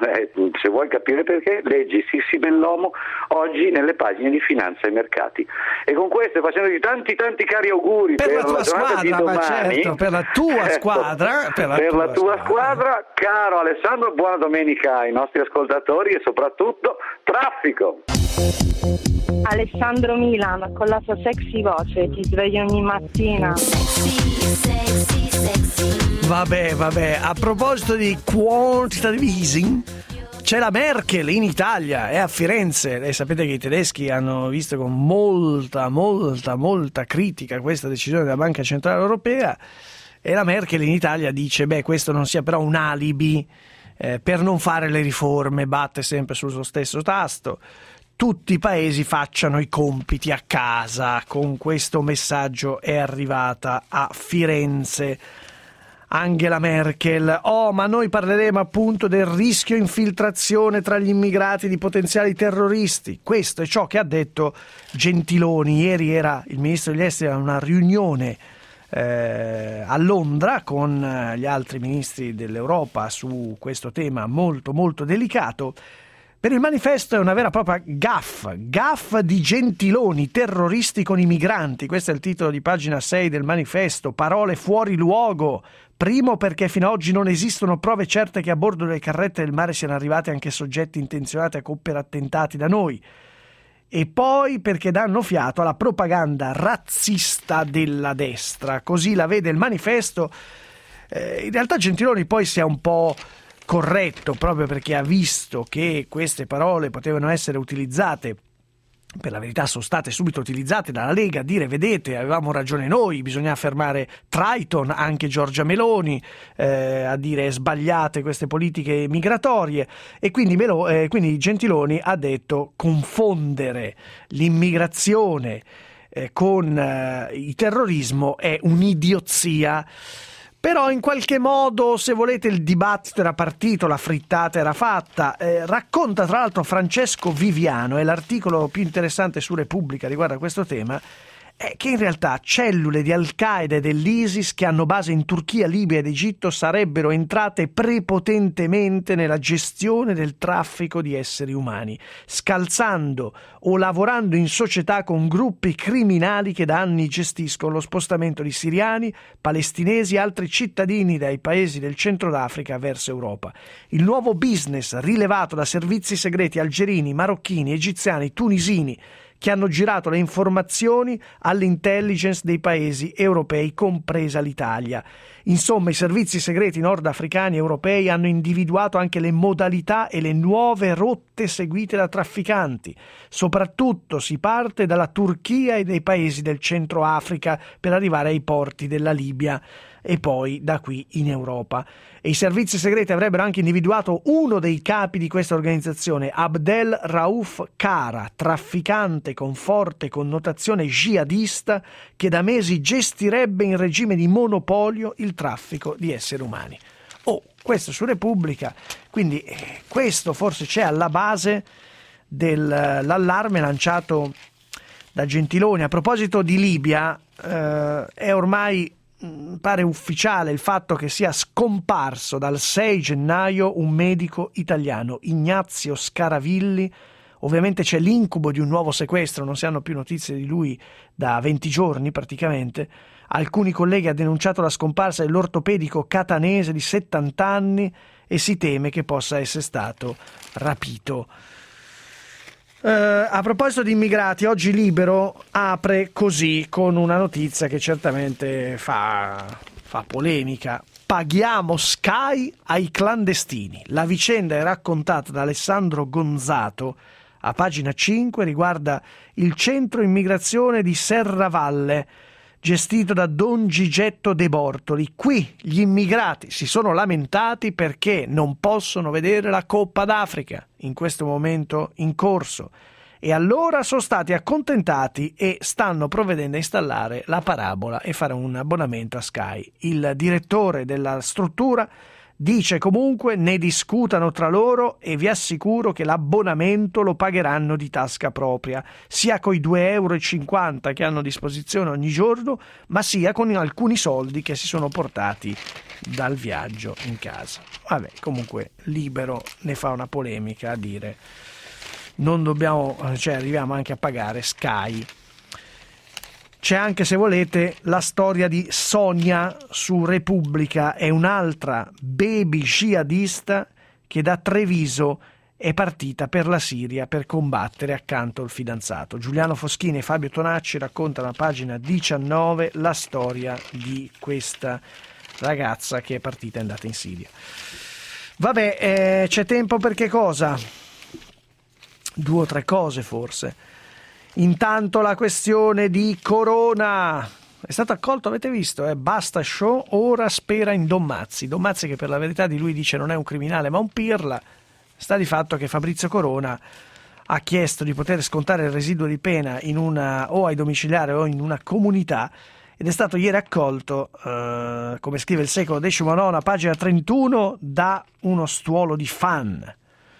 se vuoi capire perché, leggi Sissi Bellomo oggi nelle pagine di Finanza e Mercati. E con questo, facendoti tanti tanti cari auguri per, per la tua la giornata squadra, di domani, certo, per la tua squadra, per la, per per la tua, tua tua squadra, caro Alessandro, buona domenica ai nostri ascoltatori e soprattutto traffico. Alessandro Milan con la sua sexy voce ti sveglia ogni mattina. Vabbè, vabbè, a proposito di quantitative easing, c'è la Merkel in Italia, è a Firenze. Lei sapete che i tedeschi hanno visto con molta, molta, molta critica questa decisione della Banca Centrale Europea, e la Merkel in Italia dice, beh, questo non sia però un alibi eh, per non fare le riforme, batte sempre sullo stesso tasto. Tutti i paesi facciano i compiti a casa. Con questo messaggio è arrivata a Firenze Angela Merkel. Oh, ma noi parleremo appunto del rischio infiltrazione tra gli immigrati di potenziali terroristi. Questo è ciò che ha detto Gentiloni. Ieri era il ministro degli esteri a una riunione eh, a Londra con gli altri ministri dell'Europa su questo tema molto molto delicato. Per il Manifesto è una vera e propria gaffa, gaffa di Gentiloni, terroristi con i migranti. Questo è il titolo di pagina sei del Manifesto, parole fuori luogo. Primo, perché fino ad oggi non esistono prove certe che a bordo delle carrette del mare siano arrivati anche soggetti intenzionati a compiere attentati da noi. E poi perché danno fiato alla propaganda razzista della destra. Così la vede il Manifesto. Eh, in realtà Gentiloni poi si è un po' corretto, proprio perché ha visto che queste parole potevano essere utilizzate, per la verità sono state subito utilizzate dalla Lega, a dire vedete avevamo ragione noi, bisogna fermare Triton, anche Giorgia Meloni eh, a dire sbagliate queste politiche migratorie, e quindi, Melo, eh, quindi Gentiloni ha detto confondere l'immigrazione eh, con eh, il terrorismo è un'idiozia. Però in qualche modo, se volete, il dibattito era partito, la frittata era fatta. Eh, racconta tra l'altro Francesco Viviano, è l'articolo più interessante su Repubblica riguardo a questo tema, è che in realtà cellule di Al-Qaeda e dell'ISIS che hanno base in Turchia, Libia ed Egitto sarebbero entrate prepotentemente nella gestione del traffico di esseri umani, scalzando o lavorando in società con gruppi criminali che da anni gestiscono lo spostamento di siriani, palestinesi e altri cittadini dai paesi del centro d'Africa verso Europa. Il nuovo business rilevato da servizi segreti algerini, marocchini, egiziani, tunisini, che hanno girato le informazioni all'intelligence dei paesi europei, compresa l'Italia. Insomma, i servizi segreti nordafricani e europei hanno individuato anche le modalità e le nuove rotte seguite da trafficanti. Soprattutto si parte dalla Turchia e dai paesi del Centro Africa per arrivare ai porti della Libia e poi da qui in Europa. E i servizi segreti avrebbero anche individuato uno dei capi di questa organizzazione, Abdel Rauf Kara, trafficante con forte connotazione jihadista che da mesi gestirebbe in regime di monopolio il traffico di esseri umani. Oh, questo su Repubblica, quindi eh, questo forse c'è alla base dell'allarme lanciato da Gentiloni. A proposito di Libia, eh, è ormai pare ufficiale il fatto che sia scomparso dal sei gennaio un medico italiano, Ignazio Scaravilli. Ovviamente c'è l'incubo di un nuovo sequestro, non si hanno più notizie di lui da venti giorni praticamente. Alcuni colleghi hanno denunciato la scomparsa dell'ortopedico catanese di settanta anni e si teme che possa essere stato rapito. Uh, a proposito di immigrati, oggi Libero apre così con una notizia che certamente fa, fa polemica. Paghiamo Sky ai clandestini. La vicenda è raccontata da Alessandro Gonzato a pagina cinque, riguarda il centro immigrazione di Serravalle gestito da Don Gigetto De Bortoli. Qui gli immigrati si sono lamentati perché non possono vedere la Coppa d'Africa in questo momento in corso e allora sono stati accontentati e stanno provvedendo a installare la parabola e fare un abbonamento a Sky. Il direttore della struttura dice comunque ne discutano tra loro e vi assicuro che l'abbonamento lo pagheranno di tasca propria, sia coi due euro e cinquanta che hanno a disposizione ogni giorno, ma sia con alcuni soldi che si sono portati dal viaggio in casa. Vabbè, comunque Libero ne fa una polemica a dire non dobbiamo, cioè arriviamo anche a pagare Sky. C'è anche, se volete, la storia di Sonia su Repubblica, è un'altra baby jihadista che da Treviso è partita per la Siria per combattere accanto al fidanzato. Giuliano Foschini e Fabio Tonacci raccontano a pagina diciannove la storia di questa ragazza che è partita e è andata in Siria. Vabbè, eh, c'è tempo per che cosa? Due o tre cose forse. Intanto la questione di Corona è stato accolto, avete visto, eh? Basta show, ora spera in Don Mazzi. Don Mazzi, che per la verità di lui dice non è un criminale ma un pirla, sta di fatto che Fabrizio Corona ha chiesto di poter scontare il residuo di pena in una, o ai domiciliare o in una comunità, ed è stato ieri accolto, eh, come scrive il Secolo diciannove, pagina trentuno, da uno stuolo di fan.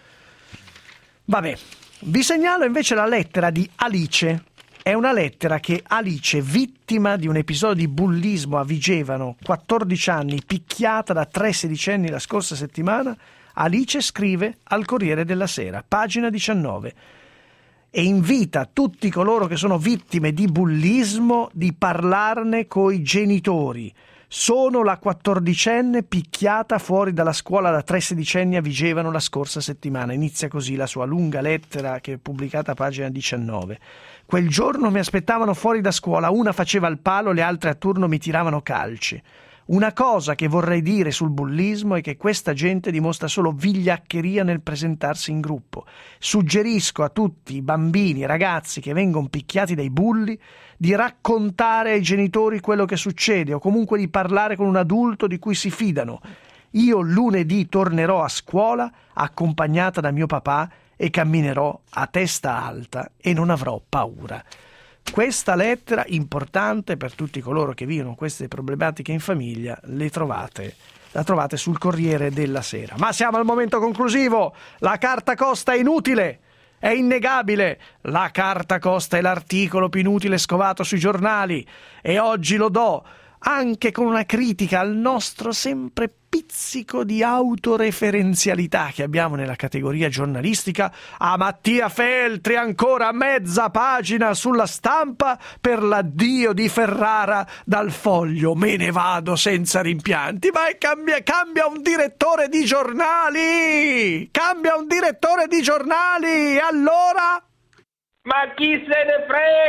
Vabbè. Vi segnalo invece la lettera di Alice. È una lettera che Alice, vittima di un episodio di bullismo a Vigevano, quattordici anni, picchiata da tre sedicenni la scorsa settimana, Alice scrive al Corriere della Sera, pagina diciannove, e invita tutti coloro che sono vittime di bullismo di parlarne coi genitori. Sono la quattordicenne picchiata fuori dalla scuola da tre sedicenni a Vigevano la scorsa settimana. Inizia così la sua lunga lettera che è pubblicata a pagina diciannove. Quel giorno mi aspettavano fuori da scuola, una faceva il palo, le altre a turno mi tiravano calci. Una cosa che vorrei dire sul bullismo è che questa gente dimostra solo vigliaccheria nel presentarsi in gruppo. Suggerisco a tutti i bambini e ragazzi che vengono picchiati dai bulli di raccontare ai genitori quello che succede o comunque di parlare con un adulto di cui si fidano. Io lunedì tornerò a scuola accompagnata da mio papà e camminerò a testa alta e non avrò paura. Questa lettera, importante per tutti coloro che vivono queste problematiche in famiglia, le trovate, la trovate sul Corriere della Sera. Ma siamo al momento conclusivo. La carta costa è inutile, è innegabile. La carta costa è l'articolo più inutile scovato sui giornali e oggi lo do anche con una critica al nostro sempre pizzico di autoreferenzialità che abbiamo nella categoria giornalistica, a Mattia Feltri ancora mezza pagina sulla Stampa per l'addio di Ferrara dal Foglio. Me ne vado senza rimpianti. Ma cambia, cambia un direttore di giornali! Cambia un direttore di giornali! Allora... Ma chi se ne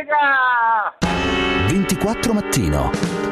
frega? ventiquattro Mattino.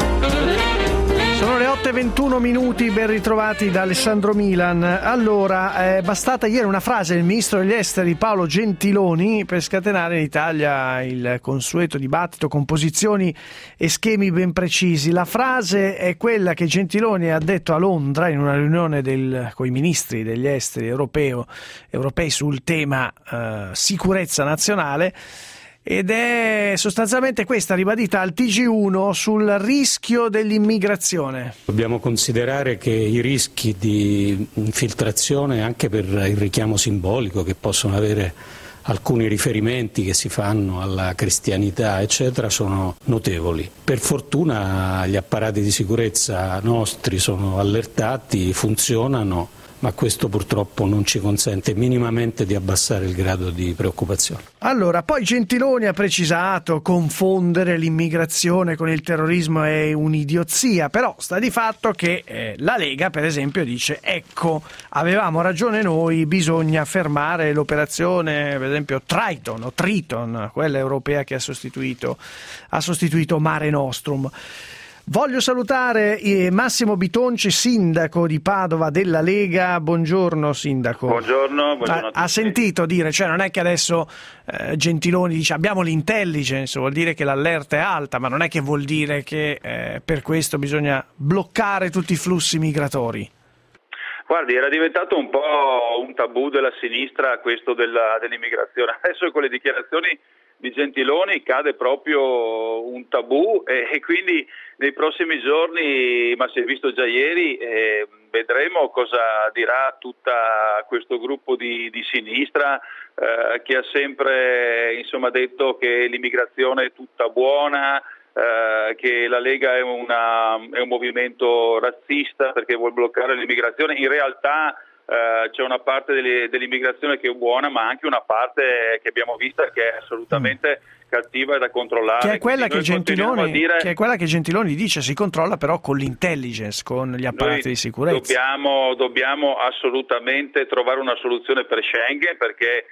Sono le otto e ventuno minuti, ben ritrovati da Alessandro Milan. Allora, è bastata ieri una frase del ministro degli esteri Paolo Gentiloni per scatenare in Italia il consueto dibattito con posizioni e schemi ben precisi. La frase è quella che Gentiloni ha detto a Londra in una riunione con i ministri degli esteri europeo, europei sul tema eh, sicurezza nazionale. Ed è sostanzialmente questa, ribadita al T G uno sul rischio dell'immigrazione. Dobbiamo considerare che i rischi di infiltrazione, anche per il richiamo simbolico che possono avere alcuni riferimenti che si fanno alla cristianità, eccetera, sono notevoli. Per fortuna gli apparati di sicurezza nostri sono allertati, funzionano, ma questo purtroppo non ci consente minimamente di abbassare il grado di preoccupazione. Allora, poi Gentiloni ha precisato: confondere l'immigrazione con il terrorismo è un'idiozia, però sta di fatto che eh, la Lega, per esempio, dice ecco, avevamo ragione noi, bisogna fermare l'operazione, per esempio Triton o Triton, quella europea che ha sostituito, ha sostituito Mare Nostrum. Voglio salutare Massimo Bitonci, sindaco di Padova della Lega. Buongiorno sindaco. Buongiorno, buongiorno ha, ha sentito dire, cioè non è che adesso eh, Gentiloni dice abbiamo l'intelligence, vuol dire che l'allerta è alta, ma non è che vuol dire che eh, per questo bisogna bloccare tutti i flussi migratori. Guardi, era diventato un po' un tabù della sinistra questo della, dell'immigrazione. Adesso con le dichiarazioni di Gentiloni cade proprio un tabù e, e quindi nei prossimi giorni, ma si è visto già ieri, eh, vedremo cosa dirà tutto questo gruppo di, di sinistra eh, che ha sempre insomma, detto che l'immigrazione è tutta buona, eh, che la Lega è, una, è un movimento razzista perché vuole bloccare l'immigrazione. In realtà Uh, c'è una parte delle, dell'immigrazione che è buona, ma anche una parte che abbiamo vista che è assolutamente mm. cattiva e da controllare. Che è, quella che, Gentiloni, dire... che è quella che Gentiloni dice si controlla però con l'intelligence, con gli apparati di sicurezza. Dobbiamo, dobbiamo assolutamente trovare una soluzione per Schengen, perché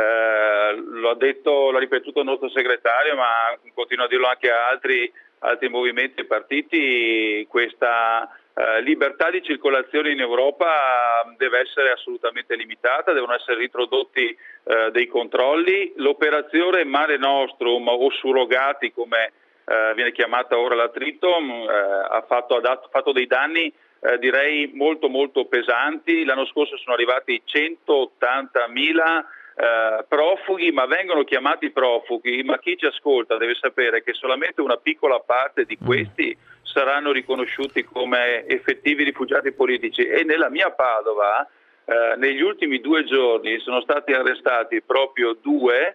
uh, lo ha detto, l'ha ripetuto il nostro segretario, ma continua a dirlo anche a altri, altri movimenti e partiti, questa Uh, libertà di circolazione in Europa deve essere assolutamente limitata, devono essere riintrodotti uh, dei controlli. L'operazione Mare Nostrum o surrogati, come uh, viene chiamata ora la Triton, uh, ha fatto, ha dato, fatto dei danni uh, direi molto molto pesanti. L'anno scorso sono arrivati centottantamila Uh, profughi, ma vengono chiamati profughi, ma chi ci ascolta deve sapere che solamente una piccola parte di questi mm. saranno riconosciuti come effettivi rifugiati politici. E nella mia Padova uh, negli ultimi due giorni sono stati arrestati proprio due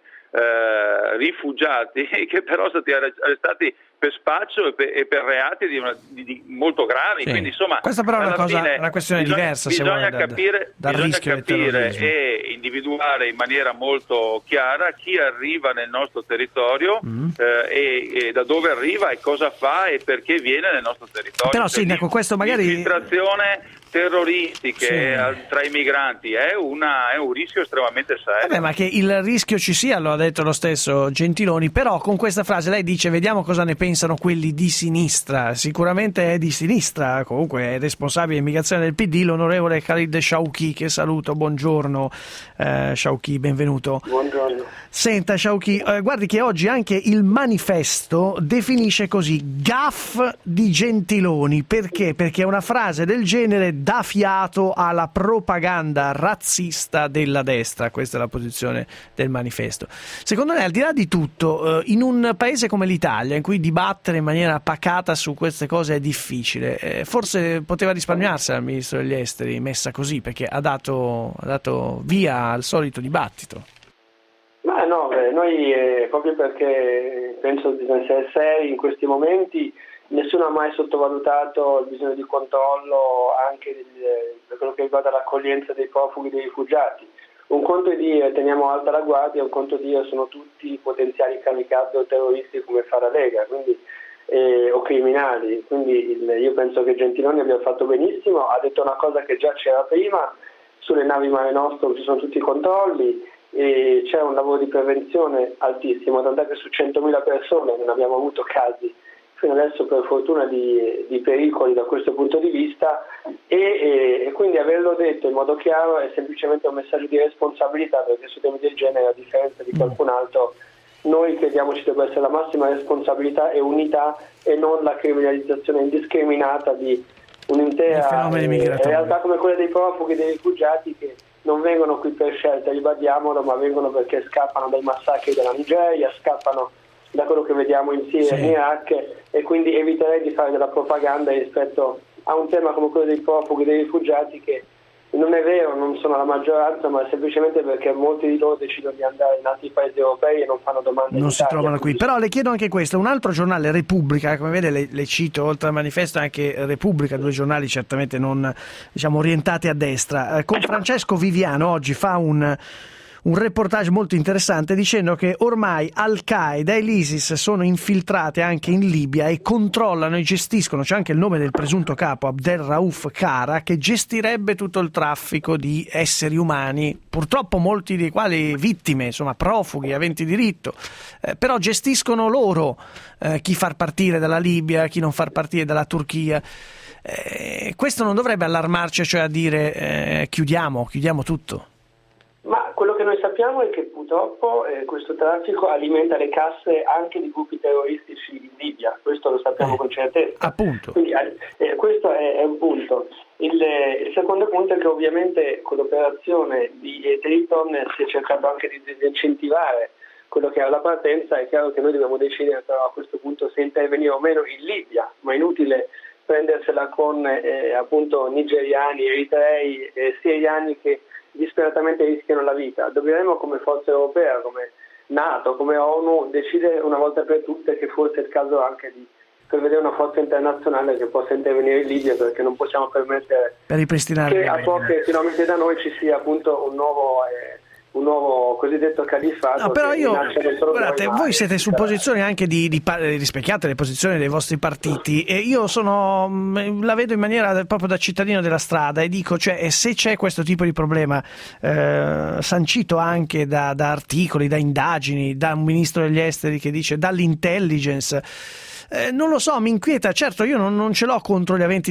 uh, rifugiati che però sono stati arrestati per spaccio e per, e per reati di una, di, di molto gravi. Sì. Quindi, insomma, questa però è una, cosa, fine, una questione bisogna, diversa. Bisogna se vuole, capire, da, dal bisogna capire e individuare in maniera molto chiara chi arriva nel nostro territorio mm. eh, e, e da dove arriva e cosa fa e perché viene nel nostro territorio. Però sindaco, questo magari... L'infiltrazione terroristiche sì. tra i migranti è, una, è un rischio estremamente serio. Vabbè, ma che il rischio ci sia, lo ha detto lo stesso Gentiloni, però con questa frase lei dice vediamo cosa ne pensano quelli di sinistra. Sicuramente è di sinistra, comunque è responsabile di immigrazione del P D l'onorevole Khalid Shauki, che saluto. Buongiorno eh, Shauki, benvenuto. Buongiorno. Senta Shauki, eh, guardi che oggi anche il Manifesto definisce così gaff di Gentiloni. Perché? Perché una frase del genere dà fiato alla propaganda razzista della destra. Questa è la posizione del Manifesto. Secondo lei, al di là di tutto, in un paese come l'Italia, in cui dibattere in maniera pacata su queste cose è difficile, forse poteva risparmiarsela il ministro degli esteri messa così, perché ha dato, ha dato via al solito dibattito? Ma no, beh, noi eh, proprio perché penso di essere seri in questi momenti, nessuno ha mai sottovalutato il bisogno di controllo anche del, per quello che riguarda l'accoglienza dei profughi, dei rifugiati. Un conto è dire teniamo alta la guardia, un conto è dire sono tutti potenziali kamikaze o terroristi come fa la Lega, quindi, eh, o criminali. Quindi il, io penso che Gentiloni abbia fatto benissimo, ha detto una cosa che già c'era prima, sulle navi Mare Nostrum ci sono tutti i controlli, e c'è un lavoro di prevenzione altissimo, tant'è che su centomila persone non abbiamo avuto casi fino adesso per fortuna di, di pericoli da questo punto di vista e, e, e quindi averlo detto in modo chiaro è semplicemente un messaggio di responsabilità, perché su temi del genere, a differenza di qualcun altro, noi crediamo ci debba essere la massima responsabilità e unità e non la criminalizzazione indiscriminata di un'intera eh, realtà come quella dei profughi e dei rifugiati che non vengono qui per scelta, ribadiamolo, ma vengono perché scappano dai massacri della Nigeria, scappano da quello che vediamo in Siria e sì. in Iraq, e quindi eviterei di fare della propaganda rispetto a un tema come quello dei profughi e dei rifugiati, che non è vero, non sono la maggioranza, ma semplicemente perché molti di loro decidono di andare in altri paesi europei e non fanno domande. Non si Italia. trovano qui. Però le chiedo anche questo, un altro giornale, Repubblica, come vede le, le cito, oltre al Manifesto anche Repubblica, due giornali certamente non, diciamo, orientati a destra, eh, con Francesco Viviano oggi fa un... un reportage molto interessante dicendo che ormai Al-Qaeda e l'ISIS sono infiltrate anche in Libia e controllano e gestiscono, c'è anche il nome del presunto capo Abdel Rauf Kara, che gestirebbe tutto il traffico di esseri umani, purtroppo molti dei quali vittime, insomma profughi, aventi diritto, eh, però gestiscono loro eh, chi far partire dalla Libia, chi non far partire dalla Turchia. Eh, questo non dovrebbe allarmarci, cioè a dire eh, chiudiamo, chiudiamo tutto? Ma quello che noi sappiamo è che purtroppo eh, questo traffico alimenta le casse anche di gruppi terroristici in Libia, questo lo sappiamo eh, con certezza. Appunto. Quindi eh, questo è, è un punto. Il, il secondo punto è che ovviamente con l'operazione di eh, Triton si è cercato anche di disincentivare quello che era la partenza. È chiaro che noi dobbiamo decidere però a questo punto se intervenire o meno in Libia, ma è inutile prendersela con eh, appunto nigeriani, eritrei, eh, siriani che disperatamente rischiano la vita. Dobbiamo come forza europea, come NATO, come ONU decidere una volta per tutte che forse è il caso anche di prevedere una forza internazionale che possa intervenire in Libia, perché non possiamo permettere per ripristinare che a pochi chilometri da noi ci sia appunto un nuovo eh, un nuovo cosiddetto califfato. No, però io, guardate, voi siete su posizioni anche di, di, di rispecchiate le posizioni dei vostri partiti, e io sono la vedo in maniera proprio da cittadino della strada e dico, cioè, se c'è questo tipo di problema eh, sancito anche da, da articoli, da indagini, da un ministro degli esteri che dice dall'intelligence, Eh, non lo so, mi inquieta. Certo, io non, non ce l'ho contro gli aventi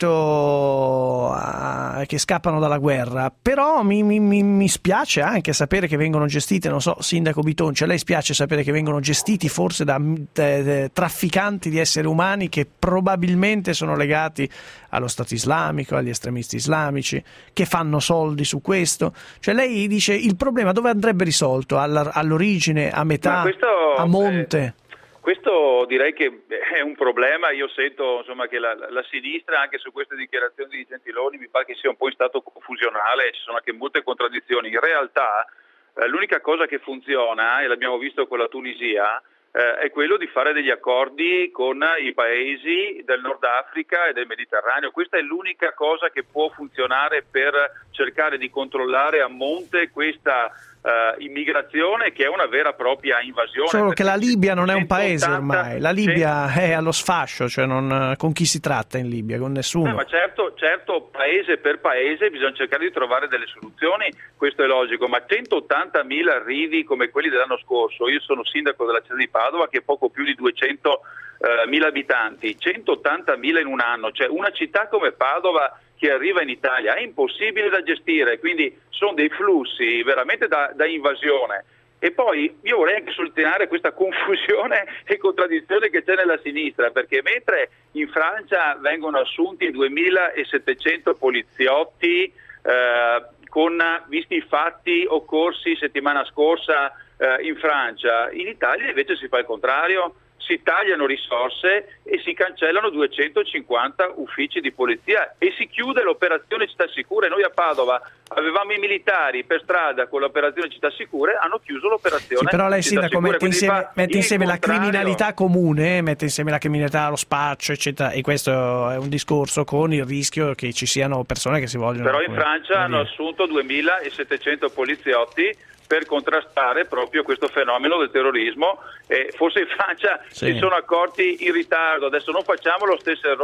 diritto a, che scappano dalla guerra, però mi, mi, mi spiace anche sapere che vengono gestiti, non so, Sindaco Bitonci, a lei spiace sapere che vengono gestiti forse da de, de, trafficanti di esseri umani che probabilmente sono legati allo Stato islamico, agli estremisti islamici, che fanno soldi su questo. Cioè lei dice il problema dove andrebbe risolto? All, all'origine, a metà, questo, a monte? Eh... Questo direi che è un problema. Io sento insomma che la, la sinistra anche su queste dichiarazioni di Gentiloni mi pare che sia un po' in stato confusionale, ci sono anche molte contraddizioni. In realtà eh, l'unica cosa che funziona, e l'abbiamo visto con la Tunisia, eh, è quello di fare degli accordi con i paesi del Nord Africa e del Mediterraneo. Questa è l'unica cosa che può funzionare per cercare di controllare a monte questa Uh, immigrazione, che è una vera e propria invasione. Solo che la Libia non è un paese centottanta ormai, la Libia è allo sfascio, cioè non, con chi si tratta in Libia? Con nessuno. Eh, ma certo, certo, paese per paese bisogna cercare di trovare delle soluzioni, questo è logico, ma centottantamila arrivi come quelli dell'anno scorso, io sono sindaco della città di Padova che è poco più di duecentomila abitanti, centottantamila in un anno, cioè una città come Padova che arriva in Italia è impossibile da gestire, quindi sono dei flussi veramente da, da invasione. E poi io vorrei anche sottolineare questa confusione e contraddizione che c'è nella sinistra, perché mentre in Francia vengono assunti duemilasettecento poliziotti eh, con, visti i fatti occorsi settimana scorsa eh, in Francia, in Italia invece si fa il contrario. Si tagliano risorse e si cancellano duecentocinquanta uffici di polizia e si chiude l'operazione Città Sicure. Noi a Padova avevamo i militari per strada con l'operazione Città Sicure, hanno chiuso l'operazione. Sì, però lei Sindaco mette insieme, mette insieme la contrario. criminalità comune, mette insieme la criminalità, lo spaccio, eccetera, e questo è un discorso con il rischio che ci siano persone che si vogliono... Però in Francia hanno assunto duemilasettecento poliziotti per contrastare proprio questo fenomeno del terrorismo, e forse in Francia sì. si sono accorti in ritardo. Adesso non facciamo lo stesso errore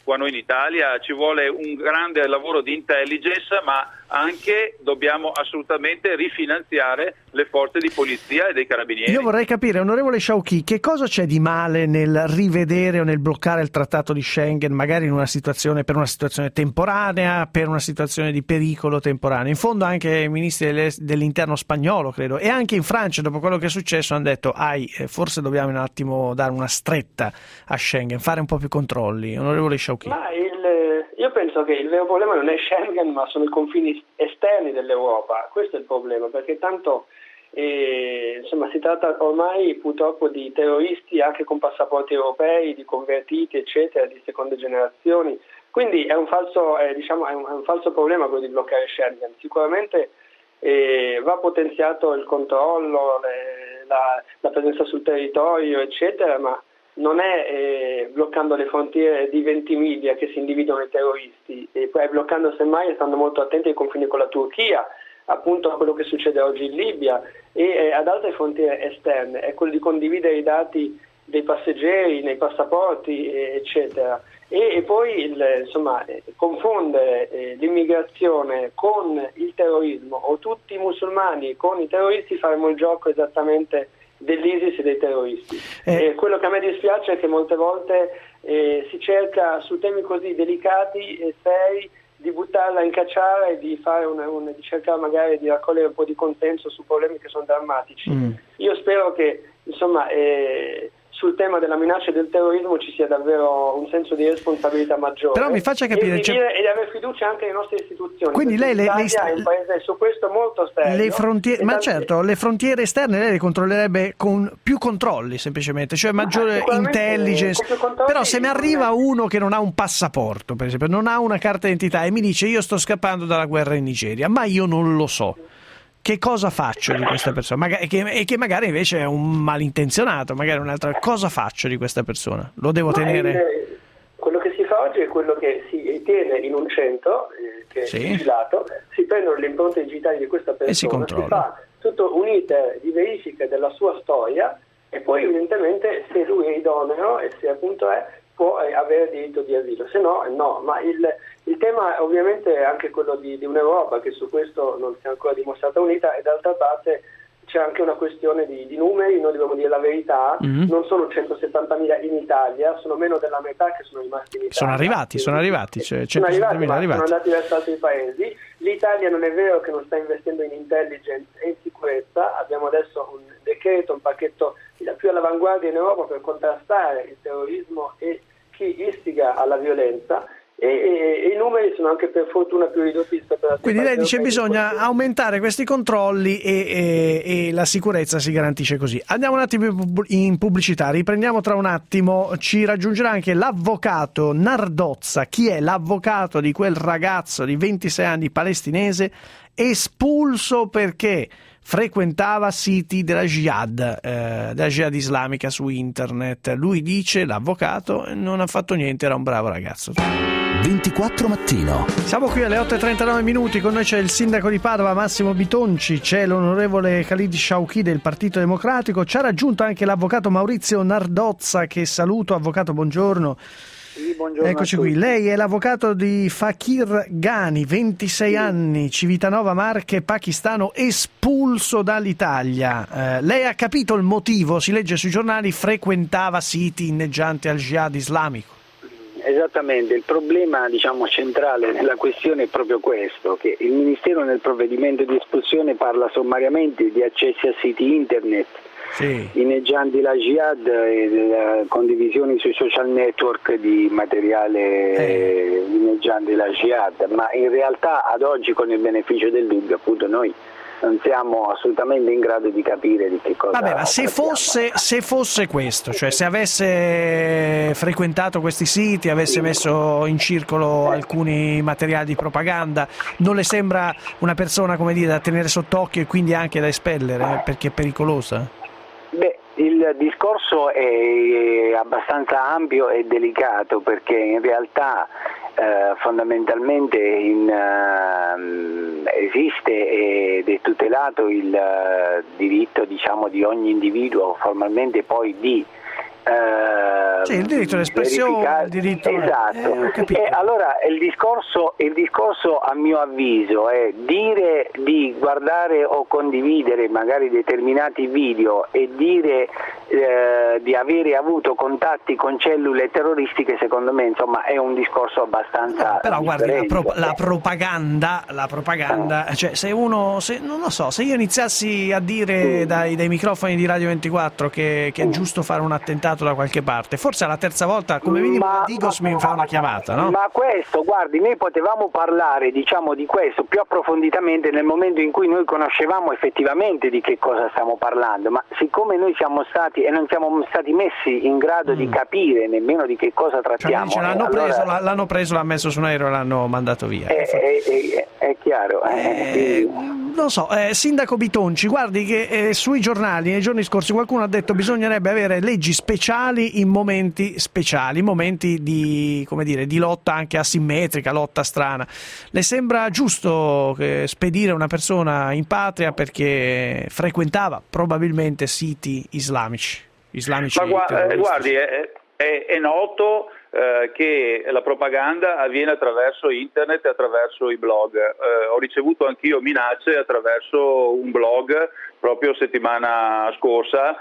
qua noi in Italia. Ci vuole un grande lavoro di intelligence, ma anche dobbiamo assolutamente rifinanziare le forze di polizia e dei carabinieri. Io vorrei capire, onorevole Sciauchi, che cosa c'è di male nel rivedere o nel bloccare il trattato di Schengen, magari in una situazione, per una situazione temporanea, per una situazione di pericolo temporaneo. In fondo anche i ministri dell'interno spagnolo, credo, e anche in Francia, dopo quello che è successo, hanno detto ai, forse dobbiamo un attimo dare una stretta a Schengen, fare un po' più controlli. Onorevole Sciauchi. Ma il, io penso che il vero problema non è Schengen, ma sono i confini esterni dell'Europa. Questo è il problema, perché tanto eh, insomma, si tratta ormai purtroppo di terroristi anche con passaporti europei, di convertiti eccetera, di seconde generazioni. Quindi è un falso, eh, diciamo, è un, è un falso problema quello di bloccare Schengen. Sicuramente eh, va potenziato il controllo, le, la, la presenza sul territorio eccetera, ma non è eh, bloccando le frontiere di Ventimiglia che si individuano i terroristi, e poi bloccando semmai e stando molto attenti ai confini con la Turchia, appunto a quello che succede oggi in Libia e eh, ad altre frontiere esterne, è quello di condividere i dati dei passeggeri nei passaporti eh, eccetera. E, e poi il, insomma eh, confondere eh, l'immigrazione con il terrorismo o tutti i musulmani con i terroristi, faremo il gioco esattamente dell'ISIS e dei terroristi. Eh. Eh, quello che a me dispiace è che molte volte eh, si cerca su temi così delicati e seri di buttarla in cacciara e di fare una, una, di cercare magari di raccogliere un po' di consenso su problemi che sono drammatici. Mm. Io spero che insomma eh, sul tema della minaccia del terrorismo ci sia davvero un senso di responsabilità maggiore. Però mi faccia capire, e di, dire, e di avere fiducia anche nelle nostre istituzioni. Quindi lei le, l'Italia le, è un paese su questo molto serio. Le frontiere, ma tanti... certo, le frontiere esterne lei le controllerebbe con più controlli semplicemente, cioè maggiore intelligence. Però se mi arriva uno che non ha un passaporto, per esempio, non ha una carta d'identità e mi dice io sto scappando dalla guerra in Nigeria, ma io non lo so. Che cosa faccio di questa persona? Magari, e, che, e che magari invece è un malintenzionato, magari un'altra. Cosa faccio di questa persona? Lo devo Ma tenere? Il, quello che si fa oggi è quello che si tiene in un centro eh, che sì. è vigilato, si prendono le impronte digitali di questa persona, e si controlla. Si fa tutto un iter di verifica della sua storia e poi evidentemente se lui è idoneo e se appunto è, può avere diritto di asilo, se no no, ma il, il tema ovviamente è anche quello di, di un'Europa che su questo non si è ancora dimostrata unita, e d'altra parte c'è anche una questione di, di numeri, noi dobbiamo dire la verità, mm-hmm. non sono centosettantamila in Italia, sono meno della metà che sono rimasti in Italia. Sono arrivati, sono arrivati, cioè sono arrivati, ma arrivati. sono andati verso altri paesi. L'Italia non è vero che non sta investendo in intelligence e in sicurezza, abbiamo adesso un decreto, un pacchetto più all'avanguardia in Europa per contrastare il terrorismo e chi istiga alla violenza, e, e, e i numeri sono anche per fortuna più ridotti rispetto a... Quindi lei dice bisogna aumentare questi controlli e, e, e la sicurezza si garantisce così. Andiamo un attimo in pubblicità, riprendiamo tra un attimo, ci raggiungerà anche l'avvocato Nardozza. Chi è l'avvocato di quel ragazzo di ventisei anni palestinese espulso perché frequentava siti della jihad, eh, della jihad islamica su internet? Lui dice, l'avvocato, non ha fatto niente, era un bravo ragazzo. ventiquattro mattino. Siamo qui alle otto e trentanove minuti, con noi c'è il sindaco di Padova Massimo Bitonci, c'è l'onorevole Khalid Sciauchi del Partito Democratico, ci ha raggiunto anche l'avvocato Maurizio Nardozza, che saluto. Avvocato, buongiorno. Sì, buongiorno. Eccoci qui, lei è l'avvocato di Fakir Ghani, ventisei sì. anni, Civitanova Marche, pakistano, espulso dall'Italia. Eh, lei ha capito il motivo? Si legge sui giornali, frequentava siti inneggianti al jihad islamico. Esattamente, il problema diciamo centrale della questione è proprio questo, che il Ministero nel provvedimento di espulsione parla sommariamente di accessi a siti internet sì. inneggianti la jihad e della condivisioni sui social network di materiale eh. inneggiante la jihad, ma in realtà ad oggi, con il beneficio del dubbio, appunto noi non siamo assolutamente in grado di capire di che cosa. Vabbè, ma se fosse, se fosse questo, cioè se avesse frequentato questi siti, avesse sì. messo in circolo alcuni materiali di propaganda, non le sembra una persona, come dire, da tenere sott'occhio e quindi anche da espellere, perché è pericolosa? Beh, il discorso è abbastanza ampio e delicato, perché in realtà eh, fondamentalmente in, uh, esiste ed è tutelato il uh, diritto, diciamo, di ogni individuo formalmente poi di Eh, sì, il diritto d'espressione, il diritto... Esatto. Eh, e allora il discorso, il discorso a mio avviso è dire di guardare o condividere magari determinati video e dire eh, di avere avuto contatti con cellule terroristiche, secondo me insomma è un discorso abbastanza no, però guardi la, pro- eh. la propaganda la propaganda eh. cioè se uno se, non lo so, se io iniziassi a dire mm. dai, dai microfoni di Radio ventiquattro che, che è giusto fare un attentato da qualche parte, forse alla terza volta come minimo ma, Digos mi fa una chiamata, no? Ma questo, guardi, noi potevamo parlare diciamo di questo più approfonditamente nel momento in cui noi conoscevamo effettivamente di che cosa stiamo parlando, ma siccome noi siamo stati e non siamo stati messi in grado mm. di capire nemmeno di che cosa trattiamo, cioè, l'hanno, eh, preso, allora... l'hanno preso, l'hanno messo su un aereo e l'hanno mandato via. È, è, è, è chiaro. Eh, eh, non so, eh, Sindaco Bitonci, guardi che eh, sui giornali nei giorni scorsi qualcuno ha detto bisognerebbe avere leggi speciali in momenti speciali, momenti di, come dire, di lotta anche asimmetrica, lotta strana. Le sembra giusto che spedire una persona in patria perché frequentava probabilmente siti islamici? islamici Ma gu- guardi, è, è, è noto eh, che la propaganda avviene attraverso internet e attraverso i blog. Eh, ho ricevuto anch'io minacce attraverso un blog proprio settimana scorsa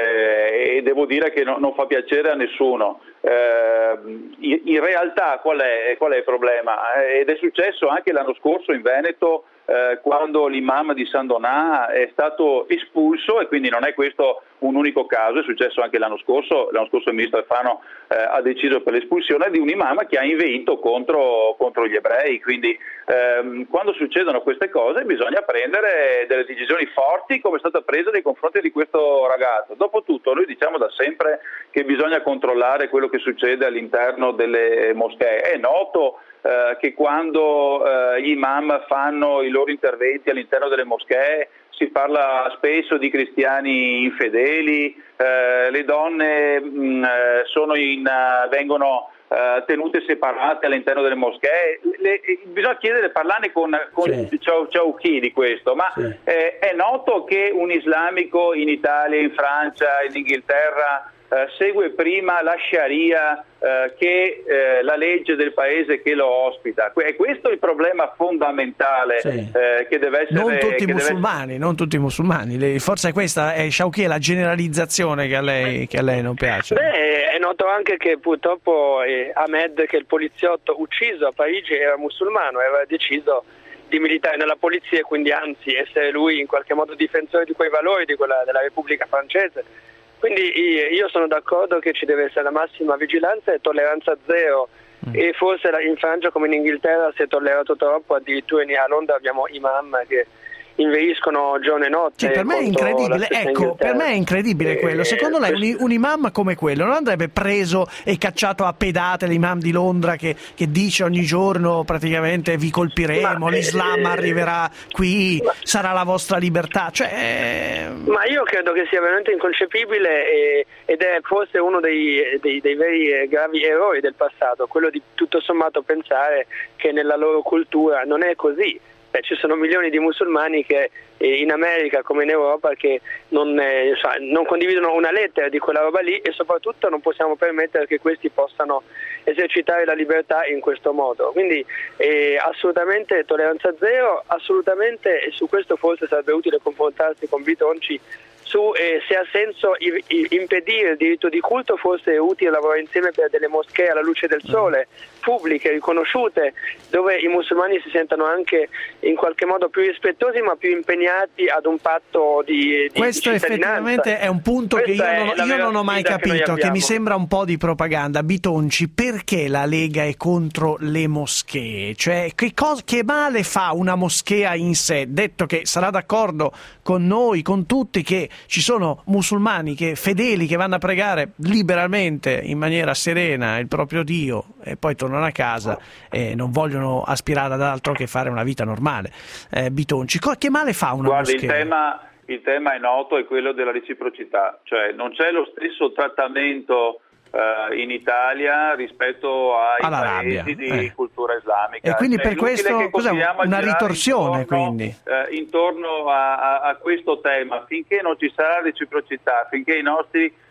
eh, e devo dire che no, non fa piacere a nessuno. Eh, in, in realtà qual è, qual è il problema? Ed è successo anche l'anno scorso in Veneto eh, quando l'imam di San Donà è stato espulso, e quindi non è questo un unico caso, è successo anche l'anno scorso. L'anno scorso il ministro Alfano eh, ha deciso per l'espulsione di un imam che ha inveito contro, contro gli ebrei. Quindi ehm, quando succedono queste cose bisogna prendere delle decisioni forti, come è stata presa nei confronti di questo ragazzo. Dopotutto noi diciamo da sempre che bisogna controllare quello che succede all'interno delle moschee. È noto eh, che quando eh, gli imam fanno i loro interventi all'interno delle moschee si parla spesso di cristiani infedeli, eh, le donne mh, sono in, uh, vengono uh, tenute separate all'interno delle moschee. Le, bisogna chiedere, parlarne con, con sì. Chauchi di questo, ma sì. eh, è noto che un islamico in Italia, in Francia, in Inghilterra Uh, segue prima la Sharia uh, che uh, la legge del paese che lo ospita. E questo è il problema fondamentale sì. uh, che deve essere... Non tutti i musulmani, essere... non tutti i musulmani. Le, forse questa è Chauchi, la generalizzazione che a lei, che a lei non piace. Beh, è noto anche che purtroppo eh, Ahmed, che è il poliziotto ucciso a Parigi, era musulmano, aveva deciso di militare nella polizia e quindi anzi essere lui in qualche modo difensore di quei valori di quella della Repubblica francese. Quindi io sono d'accordo che ci deve essere la massima vigilanza e tolleranza zero mm. e forse in Francia come in Inghilterra si è tollerato troppo, addirittura a Londra abbiamo imam che inveiscono giorno e notte. Sì, per me è incredibile, ecco, per me è incredibile quello. Secondo eh, lei questo... un imam come quello non andrebbe preso e cacciato a pedate l'imam di Londra che, che dice ogni giorno praticamente vi colpiremo, ma, l'Islam eh, arriverà qui, ma, sarà la vostra libertà, cioè... Ma io credo che sia veramente inconcepibile e, ed è forse uno dei, dei, dei veri gravi errori del passato, quello di tutto sommato pensare che nella loro cultura non è così. Beh, ci sono milioni di musulmani che eh, in America come in Europa che non, eh, non condividono una lettera di quella roba lì e soprattutto non possiamo permettere che questi possano esercitare la libertà in questo modo. Quindi eh, assolutamente tolleranza zero, assolutamente, e su questo forse sarebbe utile confrontarsi con Bitonci su eh, se ha senso i, i, impedire il diritto di culto, forse è utile lavorare insieme per delle moschee alla luce del sole, pubbliche, riconosciute, dove i musulmani si sentano anche in qualche modo più rispettosi ma più impegnati ad un patto di, di questo di effettivamente è un punto Questa che io non, io non ho mai capito, che, che mi sembra un po' di propaganda. Bitonci, perché la Lega è contro le moschee? Cioè, che, cosa, che male fa una moschea in sé? Detto che sarà d'accordo con noi, con tutti, che ci sono musulmani che fedeli che vanno a pregare liberamente in maniera serena il proprio Dio e poi tornano a casa e non vogliono aspirare ad altro che fare una vita normale. Eh, Bitonci, che male fa una Guardi, moschea? Il tema, il tema è noto, è quello della reciprocità, cioè non c'è lo stesso trattamento uh, in Italia rispetto ai All'Arabia. paesi di eh. cultura islamica. E quindi cioè, per questo cos'è, una ritorsione intorno, quindi? Uh, intorno a, a, a questo tema, finché non ci sarà reciprocità, finché i nostri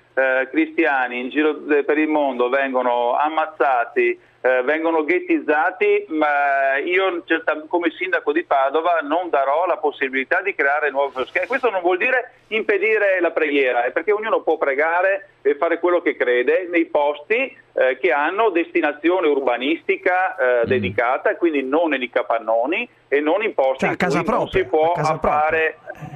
eh, cristiani in giro per il mondo vengono ammazzati, Eh, vengono ghettizzati, ma io come sindaco di Padova non darò la possibilità di creare nuove moschee. Questo non vuol dire impedire la preghiera, è perché ognuno può pregare e fare quello che crede nei posti eh, che hanno destinazione urbanistica eh, mm. dedicata, quindi non nei capannoni e non in posti cioè, in cui propria, non si può fare.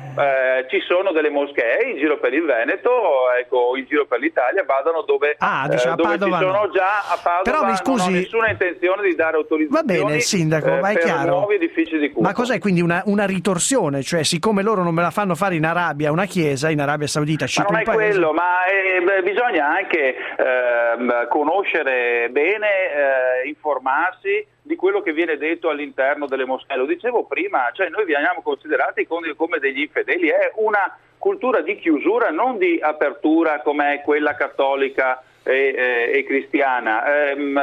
Eh, ci sono delle moschee in giro per il Veneto, ecco, in giro per l'Italia, vadano dove, ah, diciamo, eh, dove Padova ci sono no. già a Padova. Però mi scusi, non ho nessuna intenzione di dare autorizzazioni. Va bene, sindaco, eh, ma è per chiaro. nuovi edifici di culto. Ma cos'è quindi una, una ritorsione? Cioè, siccome loro non me la fanno fare in Arabia, una chiesa in Arabia Saudita, ma non è paese. quello, ma è, beh, bisogna anche eh, conoscere bene, eh, informarsi di quello che viene detto all'interno delle moschee. Lo dicevo prima, cioè noi veniamo considerati come, come degli infedeli, è una cultura di chiusura, non di apertura come è quella cattolica e, e, e cristiana. Ehm,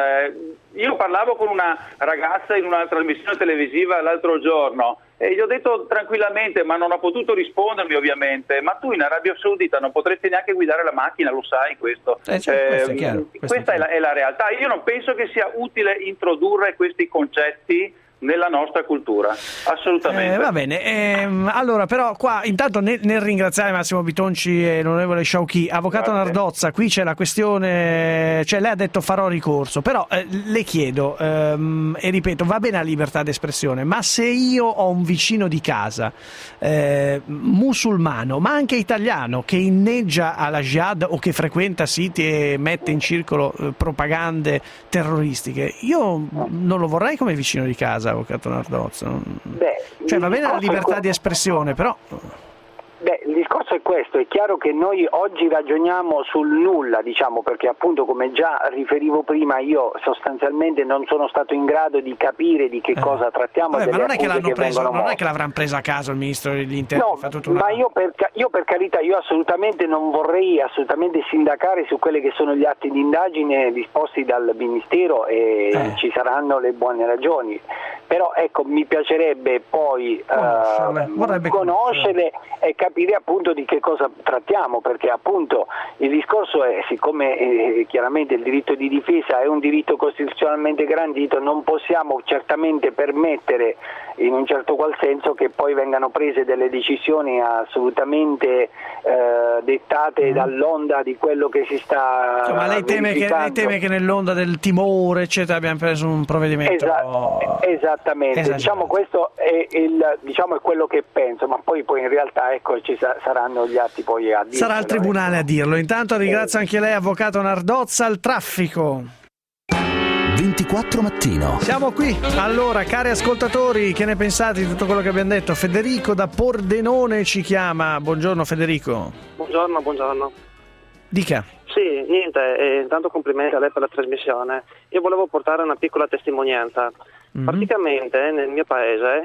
io parlavo con una ragazza in una trasmissione televisiva l'altro giorno e gli ho detto tranquillamente, ma non ha potuto rispondermi ovviamente, ma tu in Arabia Saudita non potresti neanche guidare la macchina, lo sai questo? Eh, cioè, questo è chiaro, eh, questo questa è, è, la, è la realtà. Io non penso che sia utile introdurre questi concetti nella nostra cultura, assolutamente. Eh, va bene, ehm, allora però qua intanto nel, nel ringraziare Massimo Bitonci e l'onorevole Sciauchi, avvocato Grazie. Nardozza, qui c'è la questione, cioè lei ha detto farò ricorso, però eh, le chiedo ehm, e ripeto, va bene la libertà d'espressione, ma se io ho un vicino di casa eh, musulmano, ma anche italiano, che inneggia alla jihad o che frequenta siti e mette in circolo eh, propagande terroristiche, io non lo vorrei come vicino di casa, avvocato Nardozza. Beh, cioè va bene la libertà di espressione, però Beh, il discorso è questo, è chiaro che noi oggi ragioniamo sul nulla, diciamo, perché appunto come già riferivo prima io sostanzialmente non sono stato in grado di capire di che eh. cosa trattiamo. Vabbè, ma non è che l'hanno che preso, non mosse. è che l'avranno preso a caso il ministro degli interni. No, una... ma io per, io per carità, io assolutamente non vorrei assolutamente sindacare su quelli che sono gli atti di indagine disposti dal Ministero e eh. ci saranno le buone ragioni, però ecco mi piacerebbe poi uh, conoscere e capire appunto di che cosa trattiamo, perché appunto il discorso è, siccome eh, chiaramente il diritto di difesa è un diritto costituzionalmente garantito, non possiamo certamente permettere in un certo qual senso che poi vengano prese delle decisioni assolutamente eh, dettate mm. dall'onda di quello che si sta ma lei teme, che, lei teme che nell'onda del timore eccetera abbiamo preso un provvedimento Esa- esattamente esatto. Diciamo questo è, il, diciamo, è quello che penso, ma poi, poi in realtà ecco ci sa- saranno gli atti poi a dirlo. Sarà il tribunale a dirlo. Intanto ringrazio anche lei, avvocato Nardozza. Al traffico ventiquattro mattino. Siamo qui. Allora, cari ascoltatori, che ne pensate di tutto quello che abbiamo detto? Federico da Pordenone ci chiama. Buongiorno Federico. Buongiorno, buongiorno. Dica. Sì, niente, eh, intanto complimenti a lei per la trasmissione. Io volevo portare una piccola testimonianza. Mm-hmm. Praticamente nel mio paese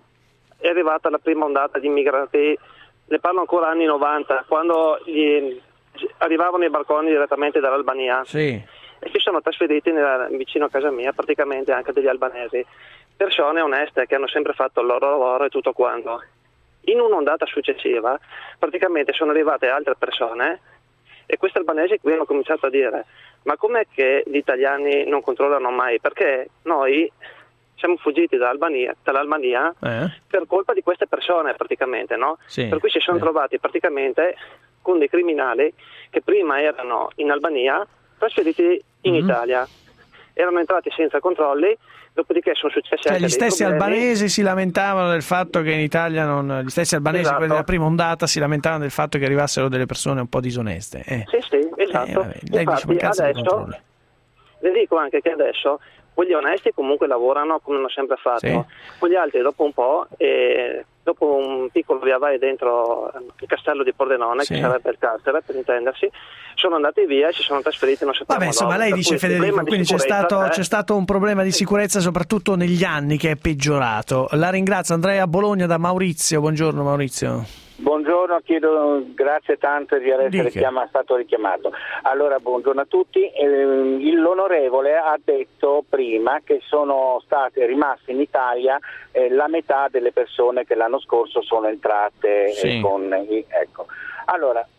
è arrivata la prima ondata di immigrati, ne parlo ancora anni novanta, quando gli arrivavano i barconi direttamente dall'Albania. Sì. E si sono trasferiti nella, vicino a casa mia praticamente anche degli albanesi, persone oneste che hanno sempre fatto il loro lavoro e tutto quanto. In un'ondata successiva praticamente sono arrivate altre persone e questi albanesi qui hanno cominciato a dire: ma com'è che gli italiani non controllano mai? Perché noi siamo fuggiti dall'Albania, dall'Albania eh. per colpa di queste persone praticamente, no? Sì, per cui si sono sì. trovati praticamente con dei criminali che prima erano in Albania trasferiti in mm-hmm. Italia, erano entrati senza controlli, dopodiché sono successi cioè, anche gli stessi dei problemi. albanesi si lamentavano del fatto che in Italia non, gli stessi albanesi esatto. quelli della prima ondata si lamentavano del fatto che arrivassero delle persone un po' disoneste. Eh. Sì, sì, esatto. Eh, vabbè, lei infatti dice, adesso le dico anche che adesso quelli onesti comunque lavorano come hanno sempre fatto, sì. Quelli altri dopo un po', eh, dopo un piccolo via vai dentro il castello di Pordenone, sì. che sarebbe il carcere per intendersi, sono andati via e si sono trasferiti non sappiamo Vabbè, insomma, dove. lei dice Federico, quindi c'è stato, eh. c'è stato un problema di sicurezza soprattutto negli anni che è peggiorato. La ringrazio. Andrea Bologna da Maurizio. Buongiorno Maurizio. Buongiorno, chiedo grazie tanto di essere chiama, stato richiamato. Allora, buongiorno a tutti. Eh, l'onorevole ha detto prima che sono state rimaste in Italia eh, la metà delle persone che l'anno scorso sono entrate sì. eh, con ecco. Allora,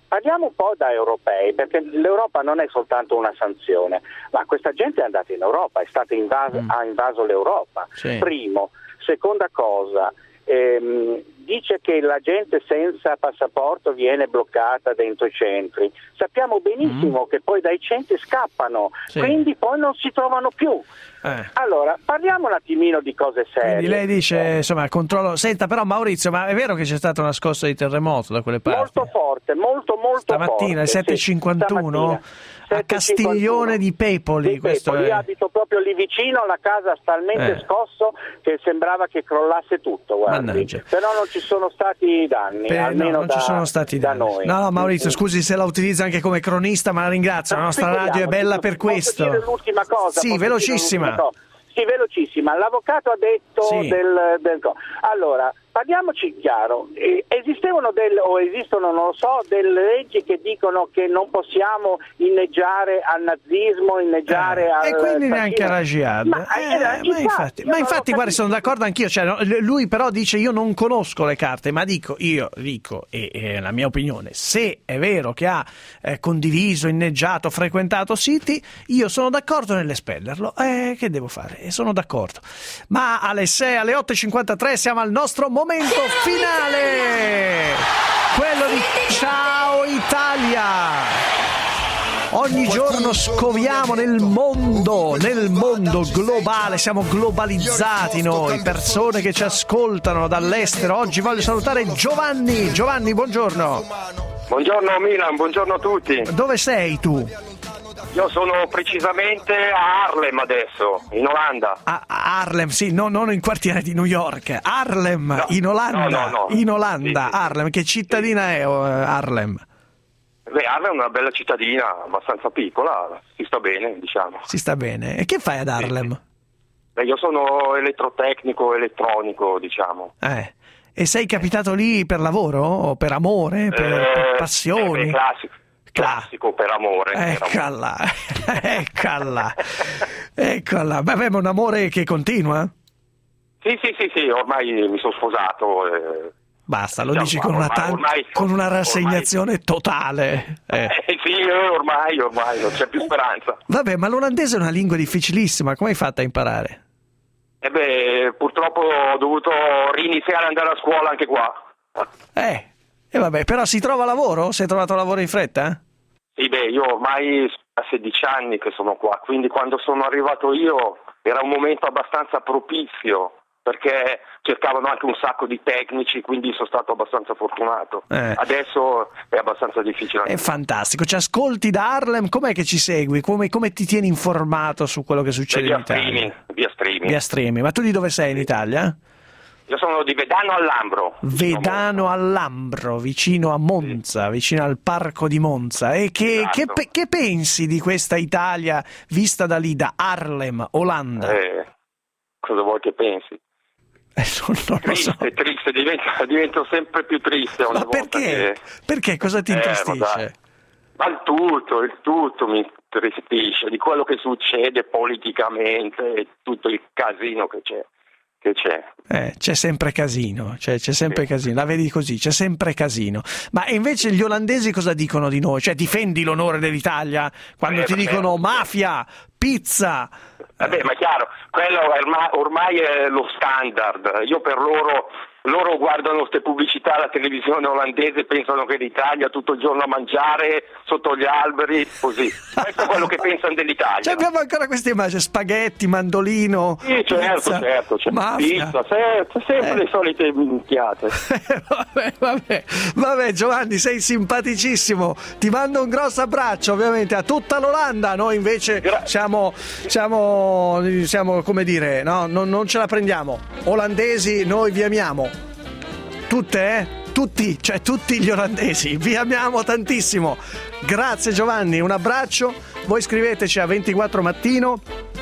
parliamo un po' da europei, perché l'Europa non è soltanto una sanzione, ma questa gente è andata in Europa, è stata invasa, mm. ha invaso l'Europa. Sì. Primo. Seconda cosa, ehm, dice che la gente senza passaporto viene bloccata dentro i centri. Sappiamo benissimo mm. che poi dai centri scappano, sì. quindi poi non si trovano più. Eh. Allora, parliamo un attimino di cose serie. Quindi lei dice, eh. insomma, controllo. Senta, però Maurizio, ma è vero che c'è stata una scossa di terremoto da quelle parti? Molto forte, molto molto stamattina, forte. Alle sette e cinquantuno? Sì, a Castiglione di Pepoli, di questo Pepoli. È... Io abito proprio lì vicino, la casa ha talmente eh. scosso che sembrava che crollasse tutto, guardi. Però non ci sono stati danni, per, almeno no, non da, ci sono stati da danni. noi. No, no, Maurizio, scusi se la utilizza anche come cronista, ma la ringrazio, no, la nostra radio è bella per questo. Posso dire l'ultima cosa? Sì, velocissima. Sì, velocissima. L'avvocato ha detto sì. del, del... Allora, parliamoci chiaro, esistevano del, o esistono, non lo so, delle leggi che dicono che non possiamo inneggiare al nazismo, inneggiare eh, al... E quindi neanche alla jihad. Ma, eh, eh, ma infatti, ma infatti guarda, sono d'accordo anch'io, cioè, lui però dice io non conosco le carte, ma dico, io dico, e, e la mia opinione, se è vero che ha eh, condiviso, inneggiato, frequentato siti, io sono d'accordo nell'espellerlo, eh, che devo fare? E sono d'accordo. Ma alle sei, alle otto e cinquantatré siamo al nostro momento momento finale, quello di Ciao Italia. Ogni giorno scoviamo nel mondo, nel mondo globale, siamo globalizzati noi, persone che ci ascoltano dall'estero. Oggi voglio salutare Giovanni. Giovanni, buongiorno. Buongiorno Milan, buongiorno a tutti. Dove sei tu? Io sono precisamente a Harlem adesso, in Olanda. A Harlem, sì, no, non in quartiere di New York. Harlem, no, in Olanda. No, no, no. In Olanda, sì, sì. Harlem, che cittadina è uh, Harlem? Beh, Harlem è una bella cittadina, abbastanza piccola, si sta bene, diciamo. Si sta bene. E che fai ad Harlem? Sì. Beh, io sono elettrotecnico, elettronico, diciamo. Eh. E sei capitato lì per lavoro? O per amore? Per, eh, per passioni? Eh, beh, classico. Classico per amore. Eccola, eccola, eccola. Vabbè, ma un amore che continua? Sì, sì, sì, sì, ormai mi sono sposato. Eh, Basta, lo dici con una, tan- ormai, con una rassegnazione ormai, totale. Eh. Eh, sì, ormai, ormai non c'è più speranza. Vabbè, ma l'olandese è una lingua difficilissima, come hai fatto a imparare? Eh beh, purtroppo ho dovuto riniziare ad andare a scuola anche qua. Eh, e vabbè, però si trova lavoro? Si è trovato lavoro in fretta? Sì, beh, io ormai da sedici anni che sono qua, quindi quando sono arrivato io era un momento abbastanza propizio, perché cercavano anche un sacco di tecnici, quindi sono stato abbastanza fortunato. Eh. Adesso è abbastanza difficile. È fantastico. Ci ascolti da Harlem? Com'è che ci segui? Come, come ti tieni informato su quello che succede via in Italia? Streaming, via streaming. Via streaming. Ma tu di dove sei in Italia? Io sono di Vedano al Lambro. Vedano al Lambro, vicino a Monza, sì. vicino al parco di Monza. E che, esatto. che, che pensi di questa Italia vista da lì, da Harlem, Olanda? Eh, cosa vuoi che pensi? Eh, non triste, lo so. triste, divento, divento sempre più triste ogni Ma volta perché? Che... Perché? Cosa ti intristisce? Eh, ma, ma il tutto, il tutto mi intristisce, di quello che succede politicamente e tutto il casino che c'è. Che c'è. Eh, c'è sempre casino, c'è, c'è sempre sì. casino, la vedi così, c'è sempre casino. Ma invece gli olandesi cosa dicono di noi? Cioè, difendi l'onore dell'Italia quando eh, ti dicono eh, mafia, pizza. Vabbè, ma chiaro, quello ormai, ormai è lo standard. Io per loro, loro guardano queste pubblicità alla televisione olandese e pensano che l'Italia tutto il giorno a mangiare sotto gli alberi, così. Questo è quello che pensano dell'Italia. Cioè, abbiamo ancora queste immagini, spaghetti, mandolino, sì, certo, pizza, certo, c'è mafia. Pizza, sempre, sempre eh. le solite minchiate. vabbè, vabbè, vabbè, Giovanni, sei simpaticissimo. Ti mando un grosso abbraccio, ovviamente, a tutta l'Olanda. Noi invece Gra- siamo, siamo, siamo, come dire, no, non, non ce la prendiamo. Olandesi, noi vi amiamo. Tutte, eh? Tutti, cioè tutti gli olandesi, vi amiamo tantissimo. Grazie Giovanni, un abbraccio. Voi scriveteci a ventiquattro mattino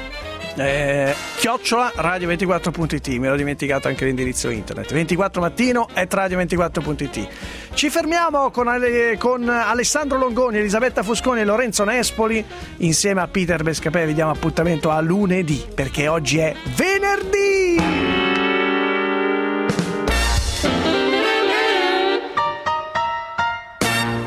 eh, chiocciola radio ventiquattro punto it. Mi ero dimenticato anche l'indirizzo internet. ventiquattro mattino at radio ventiquattro punto it. Ci fermiamo con, Ale, con Alessandro Longoni, Elisabetta Fusconi e Lorenzo Nespoli insieme a Peter Bescapè. Vi diamo appuntamento a lunedì, perché oggi è venerdì.